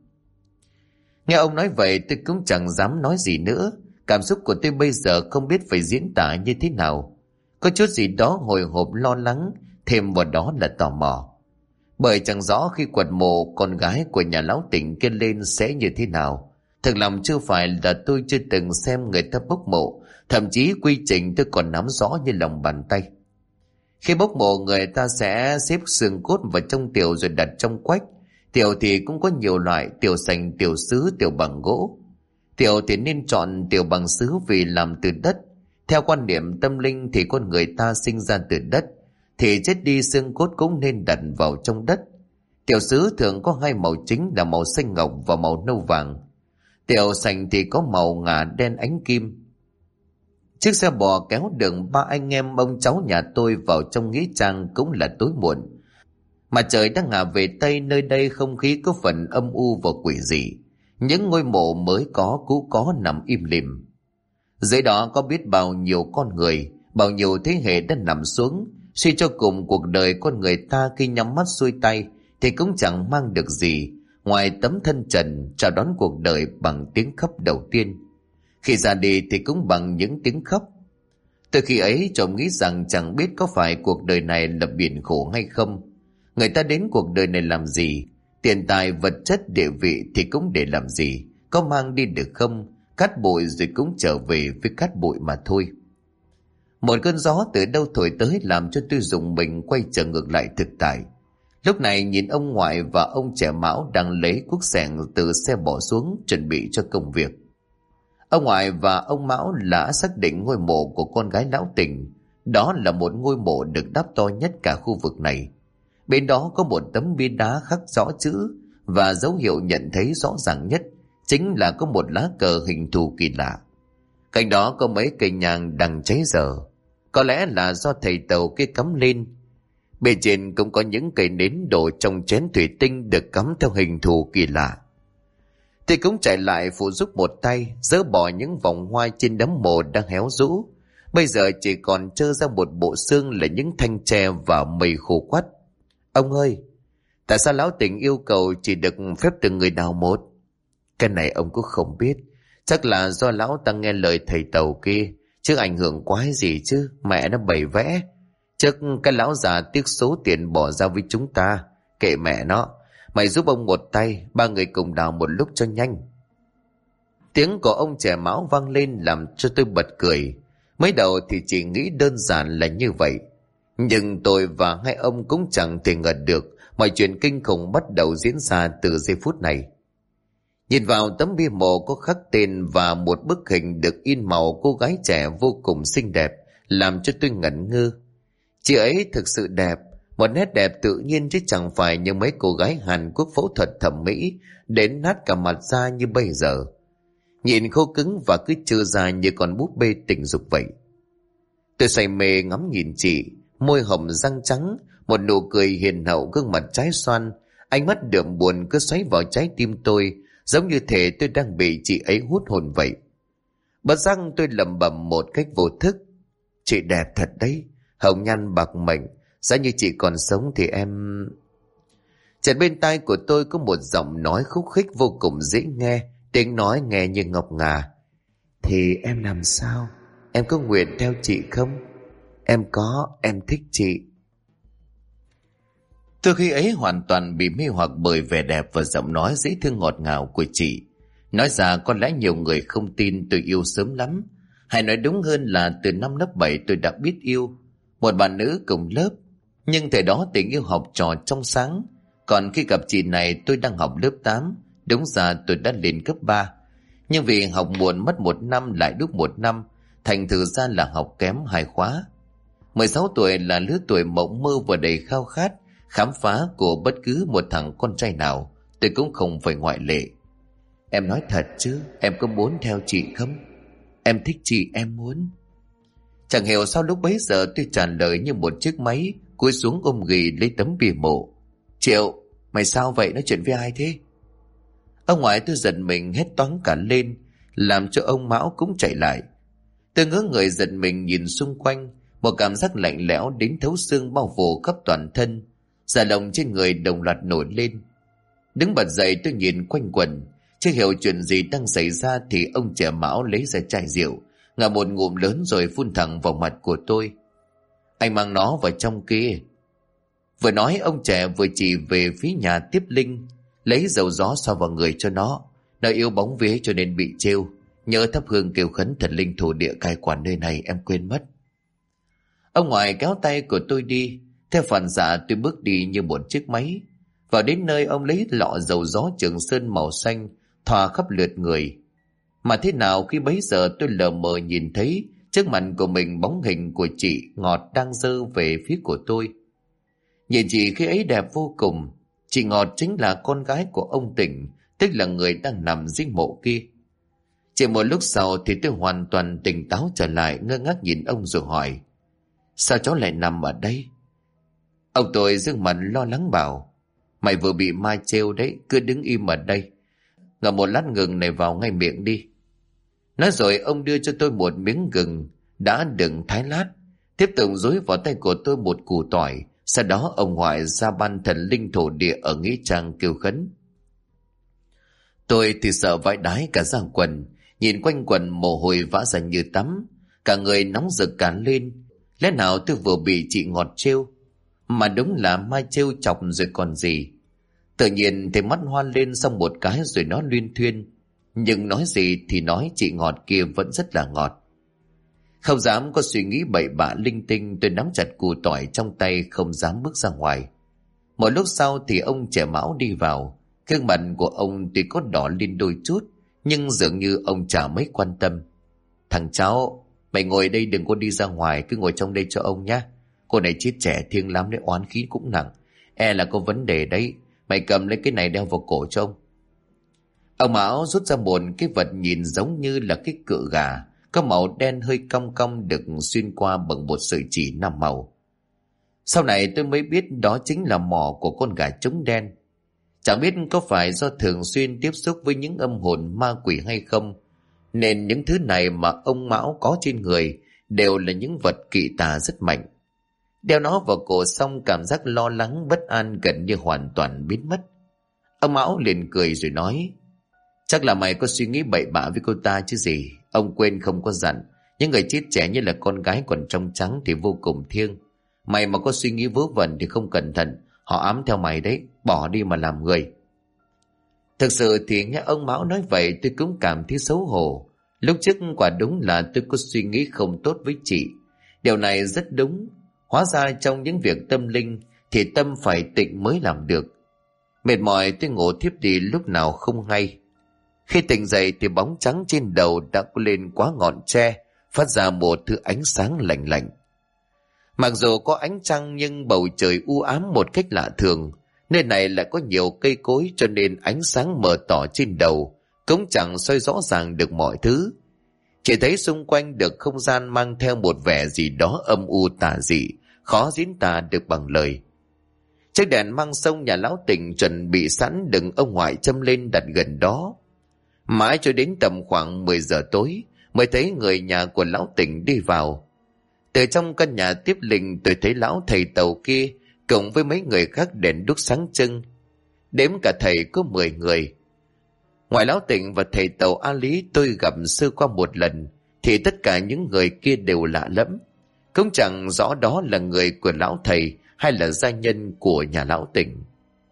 Nghe ông nói vậy tôi cũng chẳng dám nói gì nữa. Cảm xúc của tôi bây giờ không biết phải diễn tả như thế nào. Có chút gì đó hồi hộp lo lắng, thêm vào đó là tò mò. Bởi chẳng rõ khi quật mộ con gái của nhà lão Tỉnh kia lên sẽ như thế nào. Thực lòng chưa phải là tôi chưa từng xem người ta bốc mộ, thậm chí quy trình tôi còn nắm rõ như lòng bàn tay. Khi bốc mộ, người ta sẽ xếp xương cốt vào trong tiểu rồi đặt trong quách. Tiểu thì cũng có nhiều loại, tiểu sành, tiểu sứ, tiểu bằng gỗ. Tiểu thì nên chọn tiểu bằng sứ vì làm từ đất. Theo quan niệm tâm linh thì con người ta sinh ra từ đất, thì chết đi xương cốt cũng nên đặt vào trong đất. Tiểu sứ thường có hai màu chính là màu xanh ngọc và màu nâu vàng. Tiểu sành thì có màu ngà đen ánh kim. Chiếc xe bò kéo đường ba anh em ông cháu nhà tôi vào trong nghĩa trang cũng là tối muộn. Mặt trời đang ngả về tây, nơi đây không khí có phần âm u và quỷ dị. Những ngôi mộ mới có cũ có nằm im lìm. Dưới đó có biết bao nhiêu con người, bao nhiêu thế hệ đã nằm xuống. Suy cho cùng cuộc đời con người ta khi nhắm mắt xuôi tay thì cũng chẳng mang được gì ngoài tấm thân trần, chào đón cuộc đời bằng tiếng khóc đầu tiên. Khi ra đi thì cũng bằng những tiếng khóc. Từ khi ấy trộm nghĩ rằng chẳng biết có phải cuộc đời này là biển khổ hay không. Người ta đến cuộc đời này làm gì? Tiền tài, vật chất, địa vị thì cũng để làm gì? Có mang đi được không? Cát bụi rồi cũng trở về với cát bụi mà thôi. Một cơn gió từ đâu thổi tới làm cho tôi rùng mình quay trở ngược lại thực tại. Lúc này nhìn ông ngoại và ông trẻ Mão đang lấy cuốc xẻng từ xe bỏ xuống chuẩn bị cho công việc. Ông ngoại và ông Mão đã xác định ngôi mộ của con gái lão Tỉnh. Đó là một ngôi mộ được đắp to nhất cả khu vực này. Bên đó có một tấm bia đá khắc rõ chữ, và dấu hiệu nhận thấy rõ ràng nhất chính là có một lá cờ hình thù kỳ lạ. Cạnh đó có mấy cây nhang đang cháy dở, có lẽ là do thầy tàu kia cắm lên. Bề trên cũng có những cây nến đổ trong chén thủy tinh được cắm theo hình thù kỳ lạ. Thì cũng chạy lại phụ giúp một tay, dỡ bỏ những vòng hoa trên đống mộ đang héo rũ. Bây giờ chỉ còn trơ ra một bộ xương là những thanh tre và mây khô quắt. Ông ơi, tại sao lão Tỉnh yêu cầu chỉ được phép từng người đào một? Cái này ông cũng không biết. Chắc là do lão ta nghe lời thầy tàu kia, chứ ảnh hưởng quái gì chứ, mẹ nó bày vẽ. Chắc cái lão già tiếc số tiền bỏ ra với chúng ta. Kệ mẹ nó, mày giúp ông một tay, ba người cùng đào một lúc cho nhanh. Tiếng của ông trẻ Mão vang lên làm cho tôi bật cười. Mới đầu thì chỉ nghĩ đơn giản là như vậy, nhưng tôi và hai ông cũng chẳng thể ngờ được mọi chuyện kinh khủng bắt đầu diễn ra từ giây phút này. Nhìn vào tấm bia mộ có khắc tên và một bức hình được in màu cô gái trẻ vô cùng xinh đẹp, làm cho tôi ngẩn ngơ. Chị ấy thực sự đẹp, một nét đẹp tự nhiên chứ chẳng phải như mấy cô gái Hàn Quốc phẫu thuật thẩm mỹ đến nát cả mặt ra như bây giờ. Nhìn khô cứng và cứ trơ ra như con búp bê tình dục vậy. Tôi say mê ngắm nhìn chị, môi hồng răng trắng, một nụ cười hiền hậu, gương mặt trái xoan, ánh mắt đượm buồn cứ xoáy vào trái tim tôi, giống như thể tôi đang bị chị ấy hút hồn vậy. Bất giác tôi lẩm bẩm một cách vô thức. Chị đẹp thật đấy, hồng nhan bạc mệnh, giá như chị còn sống thì em... Chợt bên tai của tôi có một giọng nói khúc khích vô cùng dễ nghe, tiếng nói nghe như ngọc ngà. Thì em làm sao? Em có nguyện theo chị không? Em có, em thích chị. Tôi khi ấy hoàn toàn bị mê hoặc bởi vẻ đẹp và giọng nói dễ thương ngọt ngào của chị. Nói ra có lẽ nhiều người không tin tôi yêu sớm lắm. Hay nói đúng hơn là từ năm lớp 7 tôi đã biết yêu một bạn nữ cùng lớp. Nhưng thời đó tình yêu học trò trong sáng. Còn khi gặp chị này tôi đang học lớp 8. Đúng ra tôi đã lên cấp 3. Nhưng vì học muộn mất 1 năm lại đúc 1 năm, thành thử ra là học kém 2 khóa. 16 tuổi là lứa tuổi mộng mơ và đầy khao khát khám phá của bất cứ một thằng con trai nào. Tôi cũng không phải ngoại lệ. Em nói thật chứ, em có muốn theo chị không? Em thích chị, em muốn. Chẳng hiểu sao lúc bấy giờ tôi trả lời như một chiếc máy, cúi xuống ôm ghì lấy tấm bia mộ. Triệu, mày sao vậy, nói chuyện với ai thế? Ông ngoại tôi giật mình hét toáng cả lên, làm cho ông Mão cũng chạy lại. Tôi ngỡ người giật mình nhìn xung quanh, một cảm giác lạnh lẽo đến thấu xương bao phủ khắp toàn thân, da lông trên người đồng loạt nổi lên. Đứng bật dậy tôi nhìn quanh quẩn, chưa hiểu chuyện gì đang xảy ra thì ông trẻ Mão lấy ra chai rượu, ngả một ngụm lớn rồi phun thẳng vào mặt của tôi. Anh mang nó vào trong kia. Vừa nói ông trẻ vừa chỉ về phía nhà tiếp linh, lấy dầu gió xoa vào người cho nó. Nó yêu bóng vía cho nên bị trêu, nhớ thắp hương kêu khấn thần linh thổ địa cai quản nơi này, em quên mất. Ông ngoại kéo tay của tôi đi, theo phản xạ tôi bước đi như một chiếc máy. Vào đến nơi ông lấy lọ dầu gió Trường Sơn màu xanh thoa khắp lượt người. Mà thế nào khi bấy giờ tôi lờ mờ nhìn thấy trước mặt của mình bóng hình của chị Ngọt đang giơ về phía của tôi. Nhìn chị khi ấy đẹp vô cùng. Chị Ngọt chính là con gái của ông Tỉnh, tức là người đang nằm dưới mộ kia. Chỉ một lúc sau thì tôi hoàn toàn tỉnh táo trở lại, ngơ ngác nhìn ông rồi hỏi: Sao cháu lại nằm ở đây? Ông tôi giương mặt lo lắng bảo: Mày vừa bị ma trêu đấy, cứ đứng im ở đây. Ngậm một lát gừng này vào ngay miệng đi. Nói rồi ông đưa cho tôi một miếng gừng đã đựng thái lát, tiếp tục dối vào tay của tôi một củ tỏi. Sau đó ông ngoại ra ban thần linh thổ địa ở nghĩa trang kêu khấn. Tôi thì sợ vãi đái cả da quần, nhìn quanh quần mồ hôi vã ra như tắm, cả người nóng rực cả lên. Lẽ nào tôi vừa bị chị Ngọt trêu? Mà đúng là mai trêu chọc rồi còn gì. Tự nhiên thì mắt hoa lên xong một cái rồi nó luyên thuyên. Nhưng nói gì thì nói, chị Ngọt kia vẫn rất là ngọt. Không dám có suy nghĩ bậy bạ linh tinh, tôi nắm chặt củ tỏi trong tay không dám bước ra ngoài. Một lúc sau thì ông trẻ Mão đi vào. Gương mặt của ông tuy có đỏ lên đôi chút, nhưng dường như ông chả mấy quan tâm. Thằng cháu, mày ngồi đây đừng có đi ra ngoài, cứ ngồi trong đây cho ông nhé. Cô này chết trẻ thiêng lắm đấy, oán khí cũng nặng. E là có vấn đề đấy, mày cầm lấy cái này đeo vào cổ cho ông. Ông Mão rút ra một cái vật nhìn giống như là cái cựa gà, có màu đen hơi cong cong được xuyên qua bằng một sợi chỉ 5 màu. Sau này tôi mới biết đó chính là mỏ của con gà trống đen. Chẳng biết có phải do thường xuyên tiếp xúc với những âm hồn ma quỷ hay không, nên những thứ này mà ông Mão có trên người đều là những vật kỵ tà rất mạnh. Đeo nó vào cổ xong cảm giác lo lắng bất an gần như hoàn toàn biến mất. Ông Mão liền cười rồi nói: Chắc là mày có suy nghĩ bậy bạ với cô ta chứ gì. Ông quên không có dặn, những người chết trẻ như là con gái còn trong trắng thì vô cùng thiêng. Mày mà có suy nghĩ vớ vẩn thì không cẩn thận, họ ám theo mày đấy, bỏ đi mà làm người. Thực sự thì nghe ông Mão nói vậy tôi cũng cảm thấy xấu hổ. Lúc trước quả đúng là tôi có suy nghĩ không tốt với chị. Điều này rất đúng. Hóa ra trong những việc tâm linh thì tâm phải tịnh mới làm được. Mệt mỏi tôi ngủ thiếp đi lúc nào không hay. Khi tỉnh dậy thì bóng trắng trên đầu đã lên quá ngọn tre, phát ra một thứ ánh sáng lạnh lạnh. Mặc dù có ánh trăng nhưng bầu trời u ám một cách lạ thường. Nơi này lại có nhiều cây cối cho nên ánh sáng mờ tỏ trên đầu cũng chẳng soi rõ ràng được mọi thứ. Chỉ thấy xung quanh được không gian mang theo một vẻ gì đó âm u tà dị, khó diễn tả được bằng lời. Chiếc đèn mang sông nhà lão Tỉnh chuẩn bị sẵn đừng ông ngoại châm lên đặt gần đó. Mãi cho đến tầm khoảng 10 giờ tối mới thấy người nhà của lão Tỉnh đi vào. Từ trong căn nhà tiếp linh tôi thấy lão thầy tàu kia cùng với mấy người khác đèn đuốc sáng trưng. đếm cả thầy có 10 người. Ngoài Lão Tịnh và thầy Tàu A Lý tôi gặp sơ qua một lần, thì tất cả những người kia đều lạ lẫm. Cũng chẳng rõ đó là người của lão thầy hay là gia nhân của nhà Lão Tịnh.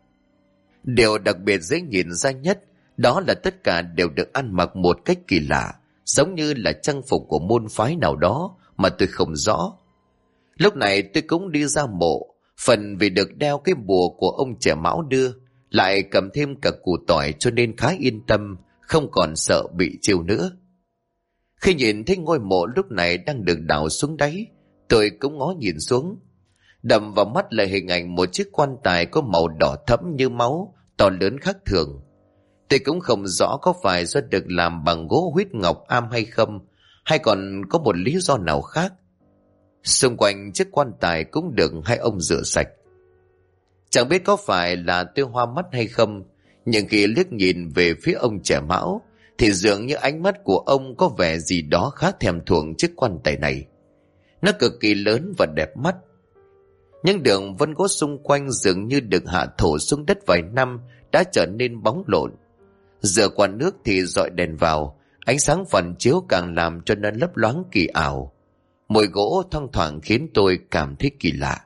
Điều đặc biệt dễ nhìn ra nhất đó là tất cả đều được ăn mặc một cách kỳ lạ, giống như là trang phục của môn phái nào đó mà tôi không rõ. Lúc này tôi cũng đi ra mộ, phần vì được đeo cái bùa của ông trẻ Mão đưa, lại cầm thêm cả củ tỏi cho nên khá yên tâm, không còn sợ bị trêu nữa. Khi nhìn thấy ngôi mộ lúc này đang được đào xuống đáy, tôi cũng ngó nhìn xuống. Đập vào mắt là hình ảnh một chiếc quan tài có màu đỏ thẫm như máu, to lớn khác thường. Tôi cũng không rõ có phải do được làm bằng gỗ huyết ngọc am hay không, hay còn có một lý do nào khác. Xung quanh chiếc quan tài cũng được hai ông rửa sạch. Chẳng biết có phải là tôi hoa mắt hay không, nhưng khi liếc nhìn về phía ông trẻ Mão thì dường như ánh mắt của ông có vẻ gì đó khá thèm thuồng chiếc quan tài này. Nó cực kỳ lớn và đẹp mắt. Những đường vân gỗ xung quanh dường như được hạ thổ xuống đất vài năm đã trở nên bóng lộn. Giờ qua nước thì dọi đèn vào, ánh sáng phản chiếu càng làm cho nó lấp loáng kỳ ảo. Mùi gỗ thoang thoảng khiến tôi cảm thấy kỳ lạ.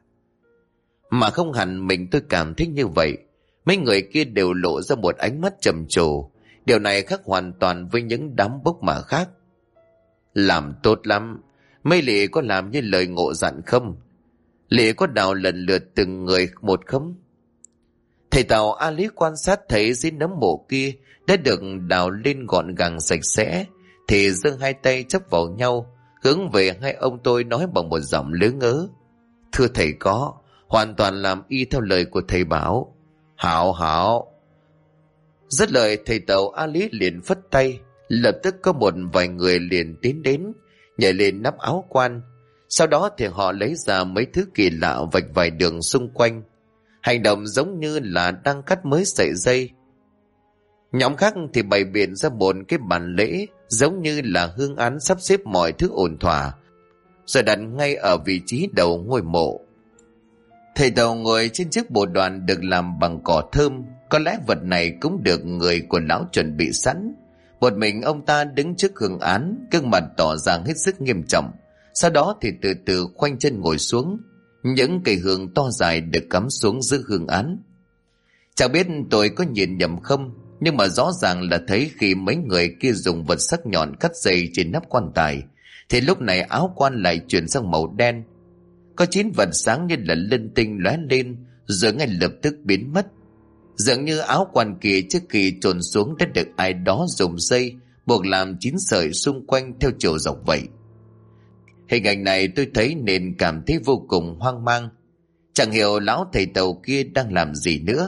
Mà không hẳn mình tôi cảm thấy như vậy. Mấy người kia đều lộ ra một ánh mắt trầm trồ. Điều này khác hoàn toàn với những đám bốc mà khác. Làm tốt lắm. Mấy lị có làm như lời ngộ dặn không? Lị có đào lần lượt từng người một không? Thầy Tàu A Lý quan sát thấy dưới nấm mộ kia đã được đào lên gọn gàng sạch sẽ, thì giơ hai tay chắp vào nhau, hướng về hai ông tôi nói bằng một giọng lớ ngớ: Thưa thầy có, hoàn toàn làm y theo lời của thầy bảo. Hảo hảo. Dứt lời thầy Tàu A Lý liền phất tay, lập tức có một vài người liền tiến đến, nhảy lên nắp áo quan. Sau đó thì họ lấy ra mấy thứ kỳ lạ vạch vài đường xung quanh, hành động giống như là đang cắt mới sợi dây. Nhóm khác thì bày biện ra một cái bàn lễ giống như là hương án sắp xếp mọi thứ ổn thỏa, rồi đặt ngay ở vị trí đầu ngôi mộ. Thầy Tàu ngồi trên chiếc bồ đoàn được làm bằng cỏ thơm, có lẽ vật này cũng được người của lão chuẩn bị sẵn. Một mình ông ta đứng trước hương án, gương mặt tỏ ra hết sức nghiêm trọng. Sau đó thì từ từ khoanh chân ngồi xuống. Những cây hương to dài được cắm xuống giữa hương án. Chẳng biết tôi có nhìn nhầm không, nhưng mà rõ ràng là thấy khi mấy người kia dùng vật sắc nhọn cắt dây trên nắp quan tài, thì lúc này áo quan lại chuyển sang màu đen. Có 9 vật sáng như là linh tinh lóe lên, rồi ngay lập tức biến mất. Dường như áo quan kia trước khi trồn xuống đã được ai đó dùng dây buộc làm 9 sợi xung quanh theo chiều dọc vậy. Hình ảnh này tôi thấy nên cảm thấy vô cùng hoang mang. Chẳng hiểu lão thầy Tàu kia đang làm gì nữa.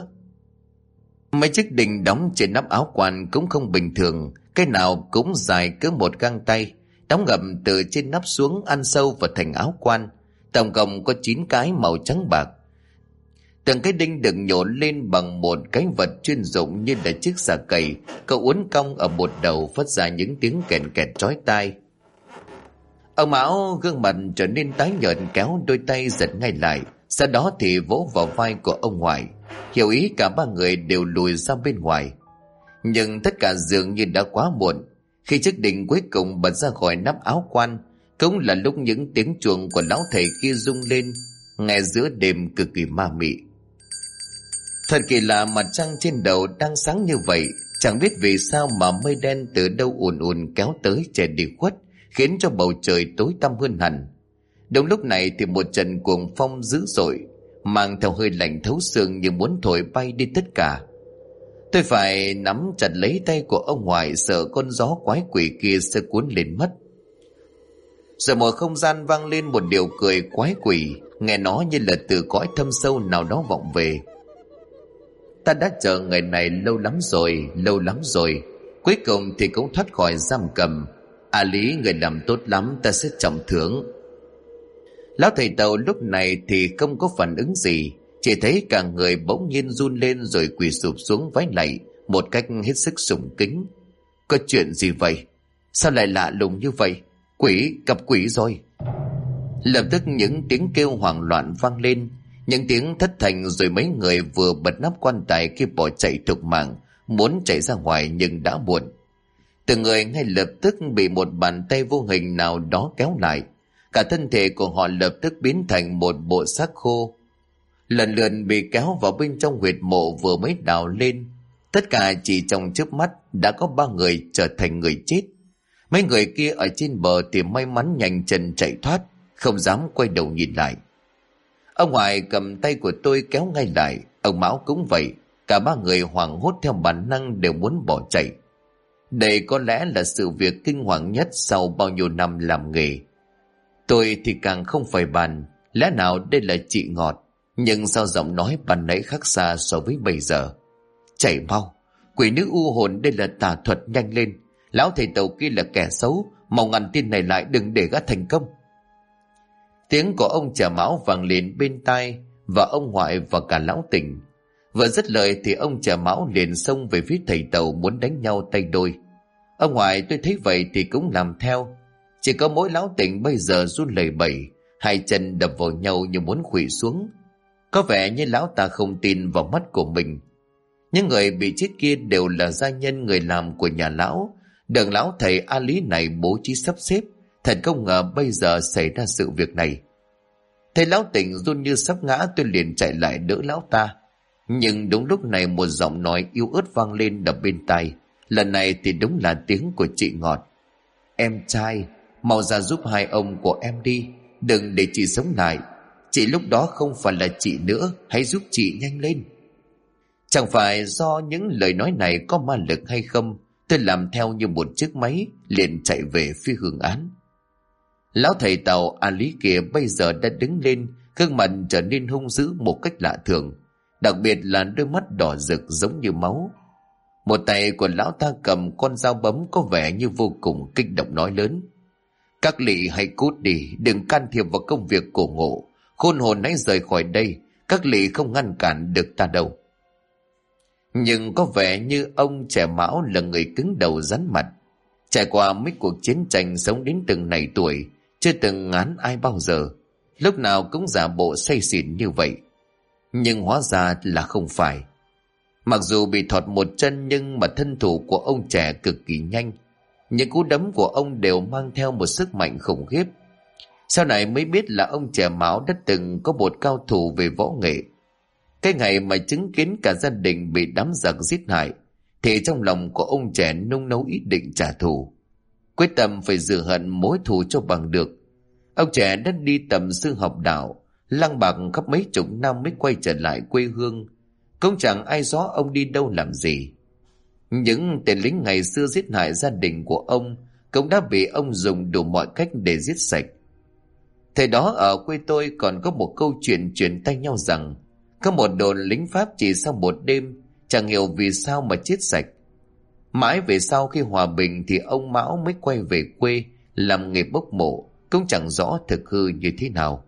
Mấy chiếc đinh đóng trên nắp áo quan cũng không bình thường, cái nào cũng dài cỡ một găng tay, đóng ngầm từ trên nắp xuống ăn sâu vào thành áo quan. Tổng cộng có 9 cái màu trắng bạc. Từng cái đinh được nhổn lên bằng một cái vật chuyên dụng như là chiếc xà cầy, có uốn cong ở một đầu phát ra những tiếng kèn kẹt chói tai. Ông Mão gương mặt trở nên tái nhợt, kéo đôi tay giật ngay lại, sau đó thì vỗ vào vai của ông ngoại, hiểu ý cả ba người đều lùi ra bên ngoài. Nhưng tất cả dường như đã quá muộn. Khi chiếc đinh cuối cùng bật ra khỏi nắp áo quan, cũng là lúc những tiếng chuông của lão thầy kia rung lên, nghe giữa đêm cực kỳ ma mị. Thật kỳ lạ, mặt trăng trên đầu đang sáng như vậy, chẳng biết vì sao mà mây đen từ đâu ùn ùn kéo tới che đi khuất, khiến cho bầu trời tối tăm hơn hẳn. Đúng lúc này thì một trận cuồng phong dữ dội, mang theo hơi lạnh thấu xương như muốn thổi bay đi tất cả. Tôi phải nắm chặt lấy tay của ông ngoại, sợ con gió quái quỷ kia sẽ cuốn lên mất. Rồi một không gian vang lên một điều cười quái quỷ, nghe nó như là từ cõi thâm sâu nào đó vọng về. Ta đã chờ ngày này lâu lắm rồi, cuối cùng thì cũng thoát khỏi giam cầm. A Lý, người làm tốt lắm, ta sẽ trọng thưởng. Lão thầy Tàu lúc này thì không có phản ứng gì, chỉ thấy cả người bỗng nhiên run lên rồi quỳ sụp xuống vái lạy một cách hết sức sùng kính. Có chuyện gì vậy? Sao lại lạ lùng như vậy? Quỷ, gặp quỷ rồi. Lập tức những tiếng kêu hoảng loạn vang lên, Những tiếng thất thanh rồi mấy người vừa bật nắp quan tài kia bỏ chạy thục mạng, muốn chạy ra ngoài nhưng đã muộn. Từng người ngay lập tức bị một bàn tay vô hình nào đó kéo lại. Cả thân thể của họ lập tức biến thành một bộ xác khô, lần lượt bị kéo vào bên trong huyệt mộ vừa mới đào lên. Tất cả chỉ trong chớp mắt đã có 3 người trở thành người chết. Mấy người kia ở trên bờ thì may mắn nhanh chân chạy thoát, không dám quay đầu nhìn lại. Ông ngoại cầm tay của tôi kéo ngay lại, ông Mão cũng vậy. Cả 3 người hoảng hốt theo bản năng đều muốn bỏ chạy. Đây có lẽ là sự việc kinh hoàng nhất sau bao nhiêu năm làm nghề. Tôi thì càng không phải bàn, lẽ nào đây là chị Ngọt, nhưng sao giọng nói ban nãy khác xa so với bây giờ. Chạy mau, quỷ nữ u hồn đây là tà thuật, nhanh lên. Lão thầy Tàu kia là kẻ xấu, mau ngăn tin này lại, đừng để gã thành công. Tiếng của ông Trà Mão vang lên bên tai, và ông ngoại và cả lão Tỉnh. Vừa dứt lời thì ông Trà Mão liền xông về phía thầy Tàu muốn đánh nhau tay đôi. Ông ngoại tôi thấy vậy thì cũng làm theo. Chỉ có mỗi lão Tỉnh bây giờ run lẩy bẩy, hai chân đập vào nhau như muốn khuỵu xuống. Có vẻ như lão ta không tin vào mắt của mình. Những người bị chết kia đều là gia nhân người làm của nhà lão, được lão thầy A Lý này bố trí sắp xếp. Thật không ngờ bây giờ xảy ra sự việc này. Thấy lão Tỉnh run như sắp ngã, tôi liền chạy lại đỡ lão ta. Nhưng đúng lúc này một giọng nói yếu ớt vang lên đập bên tai. Lần này thì đúng là tiếng của chị Ngọt. Em trai, mau ra giúp hai ông của em đi, đừng để chị sống lại. Chị lúc đó không phải là chị nữa, hãy giúp chị nhanh lên. Chẳng phải do những lời nói này có ma lực hay không, tôi làm theo như một chiếc máy, liền chạy về phía Hương Án. Lão thầy Tàu A Lý kia bây giờ đã đứng lên, gương mặt trở nên hung dữ một cách lạ thường, đặc biệt là đôi mắt đỏ rực giống như máu. Một tay của lão ta cầm con dao bấm có vẻ như vô cùng kích động nói lớn. Các lỵ hãy cút đi, đừng can thiệp vào công việc của Ngộ. Khôn hồn hãy rời khỏi đây, các lỵ không ngăn cản được ta đâu. Nhưng có vẻ như ông Trẻ Mão là người cứng đầu rắn mặt. Trải qua mấy cuộc chiến tranh sống đến từng này tuổi, chưa từng ngán ai bao giờ, lúc nào cũng giả bộ say xỉn như vậy. Nhưng hóa ra là không phải. Mặc dù bị thọt một chân nhưng mà thân thủ của ông trẻ cực kỳ nhanh. Những cú đấm của ông đều mang theo một sức mạnh khủng khiếp. Sau này mới biết là ông Trẻ Mão đã từng có một cao thủ về võ nghệ. Cái ngày mà chứng kiến cả gia đình bị đám giặc giết hại, thì trong lòng của ông trẻ nung nấu ý định trả thù, quyết tâm phải rửa hận mối thù cho bằng được. Ông trẻ đã đi tầm sư học đạo, lang bạc khắp mấy chục năm mới quay trở lại quê hương. Cũng chẳng ai rõ ông đi đâu làm gì. Những tên lính ngày xưa giết hại gia đình của ông cũng đã bị ông dùng đủ mọi cách để giết sạch. Thời đó ở quê tôi còn có một câu chuyện truyền tay nhau rằng có một đồn lính Pháp chỉ sau một đêm chẳng hiểu vì sao mà chết sạch. Mãi về sau khi hòa bình thì ông Mão mới quay về quê làm nghề bốc mộ, cũng chẳng rõ thực hư như thế nào.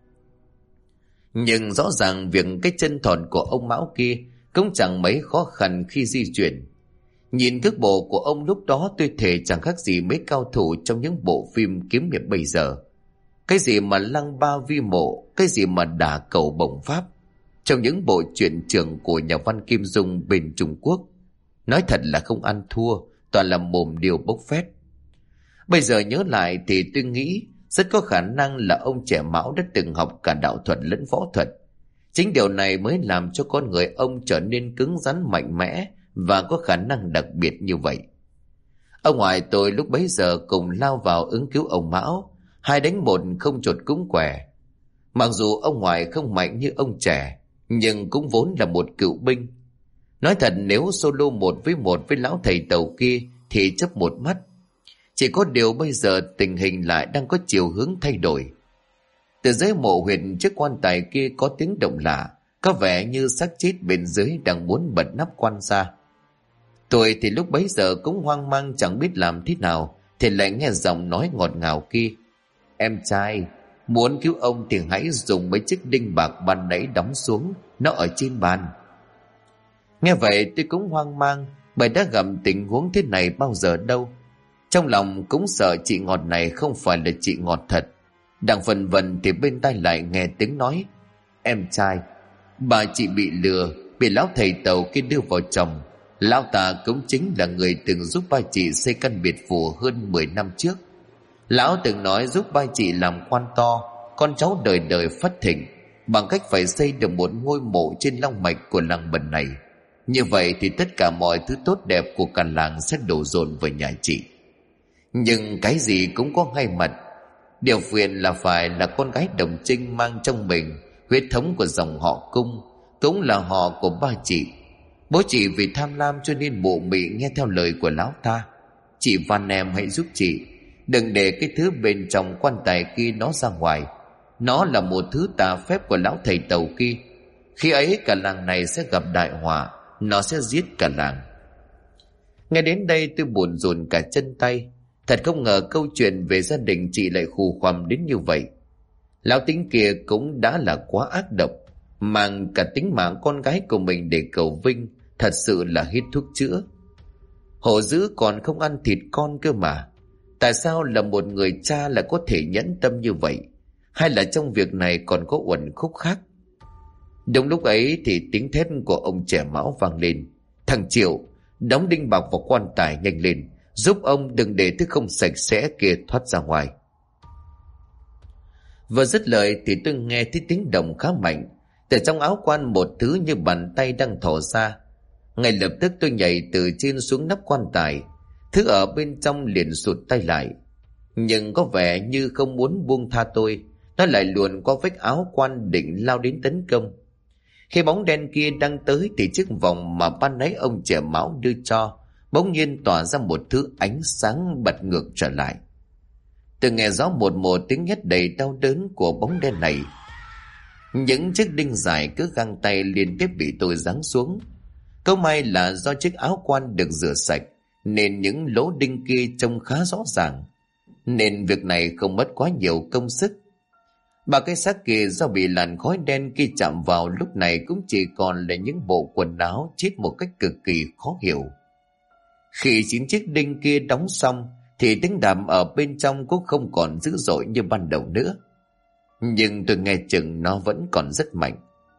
Nhưng rõ ràng việc cái chân thòn của ông Mão kia cũng chẳng mấy khó khăn khi di chuyển. Nhìn cước bộ của ông lúc đó tôi thể chẳng khác gì mấy cao thủ trong những bộ phim kiếm hiệp bây giờ. Cái gì mà lăng ba vi mộ, cái gì mà đả cầu bổng pháp, trong những bộ truyện trường của nhà văn Kim Dung bên Trung Quốc. Nói thật là không ăn thua, toàn là mồm điều bốc phét. Bây giờ nhớ lại thì tôi nghĩ rất có khả năng là ông Trẻ Mão đã từng học cả đạo thuật lẫn võ thuật. Chính điều này mới làm cho con người ông trở nên cứng rắn mạnh mẽ và có khả năng đặc biệt như vậy. Ông ngoại tôi lúc bấy giờ cùng lao vào ứng cứu ông Mão, 2 đánh 1 không chột cũng quẻ. Mặc dù ông ngoại không mạnh như ông trẻ, nhưng cũng vốn là một cựu binh. Nói thật, nếu solo 1v1 với lão thầy Tàu kia thì chấp một mắt. Chỉ có điều bây giờ tình hình lại đang có chiều hướng thay đổi. Từ dưới mộ huyệt chiếc quan tài kia có tiếng động lạ, có vẻ như xác chết bên dưới đang muốn bật nắp quan ra. Tôi thì lúc bấy giờ cũng hoang mang chẳng biết làm thế nào, thì lại nghe giọng nói ngọt ngào kia. Em trai, muốn cứu ông thì hãy dùng mấy chiếc đinh bạc ban nãy đóng xuống, nó ở trên bàn. Nghe vậy tôi cũng hoang mang, bởi đã gặp tình huống thế này bao giờ đâu. Trong lòng cũng sợ chị Ngọt này không phải là chị Ngọt thật. Đang phần vần thì bên tai lại nghe tiếng nói. em trai. Bà chị bị lừa, bị lão thầy Tàu kia đưa vào chồng. Lão ta cũng chính là người từng giúp ba chị xây căn biệt phủ hơn 10 năm trước. Lão từng nói giúp ba chị làm quan to, con cháu đời đời phát thịnh, bằng cách phải xây được một ngôi mộ trên long mạch của làng Bần này. Như vậy thì tất cả mọi thứ tốt đẹp của cả làng sẽ đổ dồn vào nhà chị. Nhưng cái gì cũng có hai mặt. Điều phiền là phải là con gái đồng trinh mang trong mình huyết thống của dòng họ Cung, cũng là họ của ba chị. Bố chị vì tham lam cho nên mụ mị nghe theo lời của lão ta. Chị van em hãy giúp chị, đừng để cái thứ bên trong quan tài kia nó ra ngoài. Nó là một thứ tà phép của lão thầy Tàu kia. Khi ấy cả làng này sẽ gặp đại họa, nó sẽ giết cả làng. Nghe đến đây tôi buồn rùn cả chân tay. Thật không ngờ câu chuyện về gia đình chị lại khù khoằm đến như vậy. Lão tính kia cũng đã là quá ác độc, mang cả tính mạng con gái của mình để cầu vinh, thật sự là hít thuốc chữa. Hổ dữ còn không ăn thịt con cơ mà. Tại sao là một người cha lại có thể nhẫn tâm như vậy? Hay là trong việc này còn có uẩn khúc khác? Đúng lúc ấy thì tiếng thét của ông trẻ Mão vang lên. Thằng Triệu, đóng đinh bạc vào quan tài nhanh lên, giúp ông đừng để thứ không sạch sẽ kia thoát ra ngoài. Vừa dứt lời thì tôi nghe thấy tiếng động khá mạnh. Từ trong áo quan một thứ như bàn tay đang thò ra. Ngay lập tức tôi nhảy từ trên xuống nắp quan tài. Thứ ở bên trong liền sụt tay lại. Nhưng có vẻ như không muốn buông tha tôi. Nó lại luồn qua vách áo quan định lao đến tấn công. Khi bóng đen kia đang tới thì chiếc vòng mà ban nãy ông trẻ Mão đưa cho bỗng nhiên tỏa ra một thứ ánh sáng bật ngược trở lại. Tôi nghe rõ một tiếng hét đầy đau đớn của bóng đen này. Những chiếc đinh dài cứ găng tay liên tiếp bị tôi giáng xuống. Câu may là do chiếc áo quan được rửa sạch nên những lỗ đinh kia trông khá rõ ràng, nên việc này không mất quá nhiều công sức. Ba cái xác kia do bị làn khói đen kia chạm vào lúc này cũng chỉ còn là những bộ quần áo chết một cách cực kỳ khó hiểu. Khi 9 chiếc đinh kia đóng xong thì tiếng đạp ở bên trong cũng không còn dữ dội như ban đầu nữa. Nhưng tôi nghe chừng nó vẫn còn rất mạnh.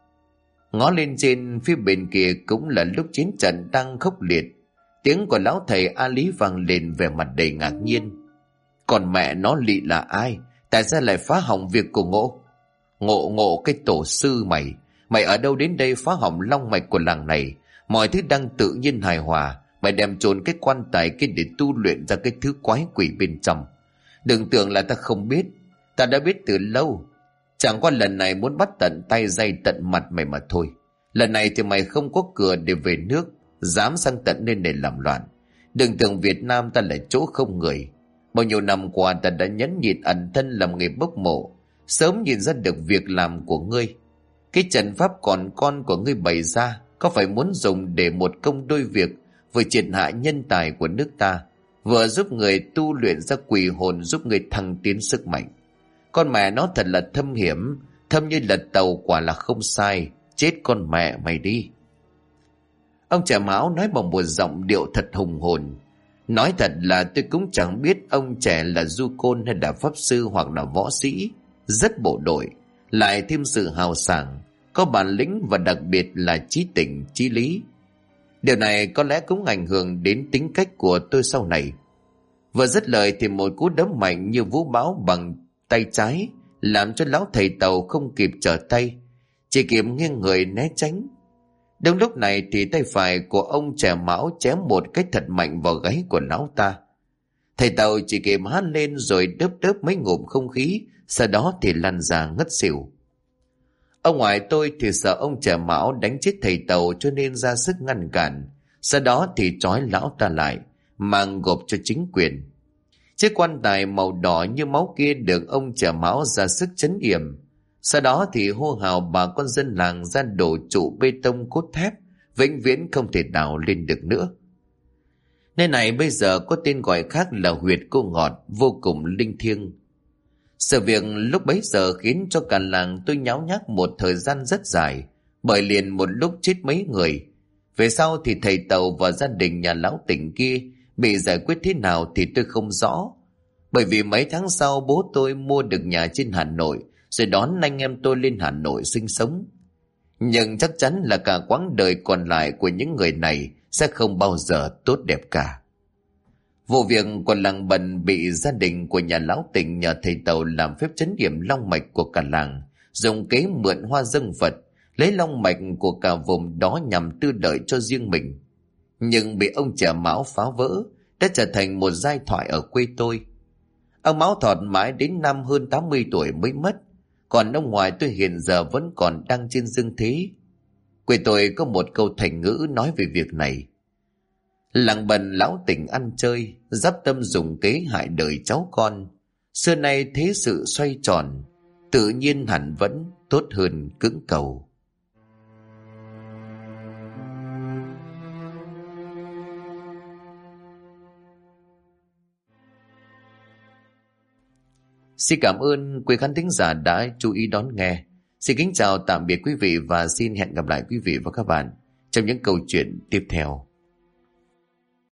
Ngó lên trên phía bên kia cũng là lúc chiến trận đang khốc liệt. Tiếng của lão thầy A Lý vang lên vẻ mặt đầy ngạc nhiên. Còn mẹ nó lị là ai? Tại sao lại phá hỏng việc của Ngộ? Ngộ cái tổ sư mày. Mày ở đâu đến đây phá hỏng long mạch của làng này? Mọi thứ đang tự nhiên hài hòa. Mày đem chôn cái quan tài kia để tu luyện ra cái thứ quái quỷ bên trong. Đừng tưởng là ta không biết. Ta đã biết từ lâu. Chẳng qua lần này muốn bắt tận tay dây tận mặt mày mà thôi. Lần này thì mày không có cửa để về nước, dám sang tận nên để làm loạn. Đừng tưởng Việt Nam ta là chỗ không người. Bao nhiêu năm qua ta đã nhẫn nhịn ẩn thân làm nghề bốc mộ, sớm nhìn ra được việc làm của ngươi. Cái trận pháp còn con của ngươi bày ra có phải muốn dùng để một công đôi việc, vừa triệt hạ nhân tài của nước ta, vừa giúp người tu luyện ra quỷ hồn, giúp người thăng tiến sức mạnh. Con mẹ nó thật là thâm hiểm, thâm như lật tàu quả là không sai. Chết con mẹ mày đi. Ông trẻ Mão nói bằng một giọng điệu thật hùng hồn. Nói thật là tôi cũng chẳng biết ông trẻ là du côn hay là pháp sư hoặc là võ sĩ, rất bộ đội, lại thêm sự hào sảng, có bản lĩnh và đặc biệt là trí tình, trí lý. Điều này có lẽ cũng ảnh hưởng đến tính cách của tôi sau này. Vừa dứt lời thì một cú đấm mạnh như vũ bão bằng tay trái làm cho lão thầy Tàu không kịp trở tay, chỉ kịp nghiêng người né tránh. Đúng lúc này thì tay phải của ông trẻ Mão chém một cách thật mạnh vào gáy của lão ta. Thầy Tàu chỉ kịp hát lên rồi đớp mấy ngụm không khí, sau đó thì lăn ra ngất xỉu. Ông ngoại tôi thì sợ ông trẻ Mão đánh chết thầy Tàu cho nên ra sức ngăn cản, sau đó thì trói lão ta lại, mang gộp cho chính quyền. Chiếc quan tài màu đỏ như máu kia được ông trẻ Mão ra sức trấn yểm. Sau đó thì hô hào bà con dân làng ra đổ trụ bê tông cốt thép, vĩnh viễn không thể nào lên được nữa. Nơi này bây giờ có tên gọi khác là huyệt cô ngọt, vô cùng linh thiêng. Sự việc lúc bấy giờ khiến cho cả làng tôi nháo nhác một thời gian rất dài, bởi liền một lúc chết mấy người. Về sau thì thầy Tàu và gia đình nhà lão tỉnh kia bị giải quyết thế nào thì tôi không rõ. Bởi vì mấy tháng sau bố tôi mua được nhà trên Hà Nội rồi đón anh em tôi lên Hà Nội sinh sống. Nhưng chắc chắn là cả quãng đời còn lại của những người này sẽ không bao giờ tốt đẹp cả. Vụ việc của làng Bần bị gia đình của nhà lão Tỉnh nhờ thầy Tàu làm phép trấn điểm long mạch của cả làng, dùng kế mượn hoa dâng Phật, lấy long mạch của cả vùng đó nhằm tư lợi cho riêng mình. Nhưng bị ông trẻ Mão phá vỡ, đã trở thành một giai thoại ở quê tôi. Ông Mão Thọt mãi đến năm hơn 80 tuổi mới mất, còn ông ngoại tôi hiện giờ vẫn còn đang trên dương thế. Quê tôi có một câu thành ngữ nói về việc này: làng Bần lão Tỉnh ăn chơi, giáp tâm dùng kế hại đời cháu con. Xưa nay thế sự xoay tròn, tự nhiên hẳn vẫn tốt hơn cưỡng cầu. Xin cảm ơn quý khán thính giả đã chú ý đón nghe. Xin kính chào tạm biệt quý vị và xin hẹn gặp lại quý vị và các bạn trong những câu chuyện tiếp theo.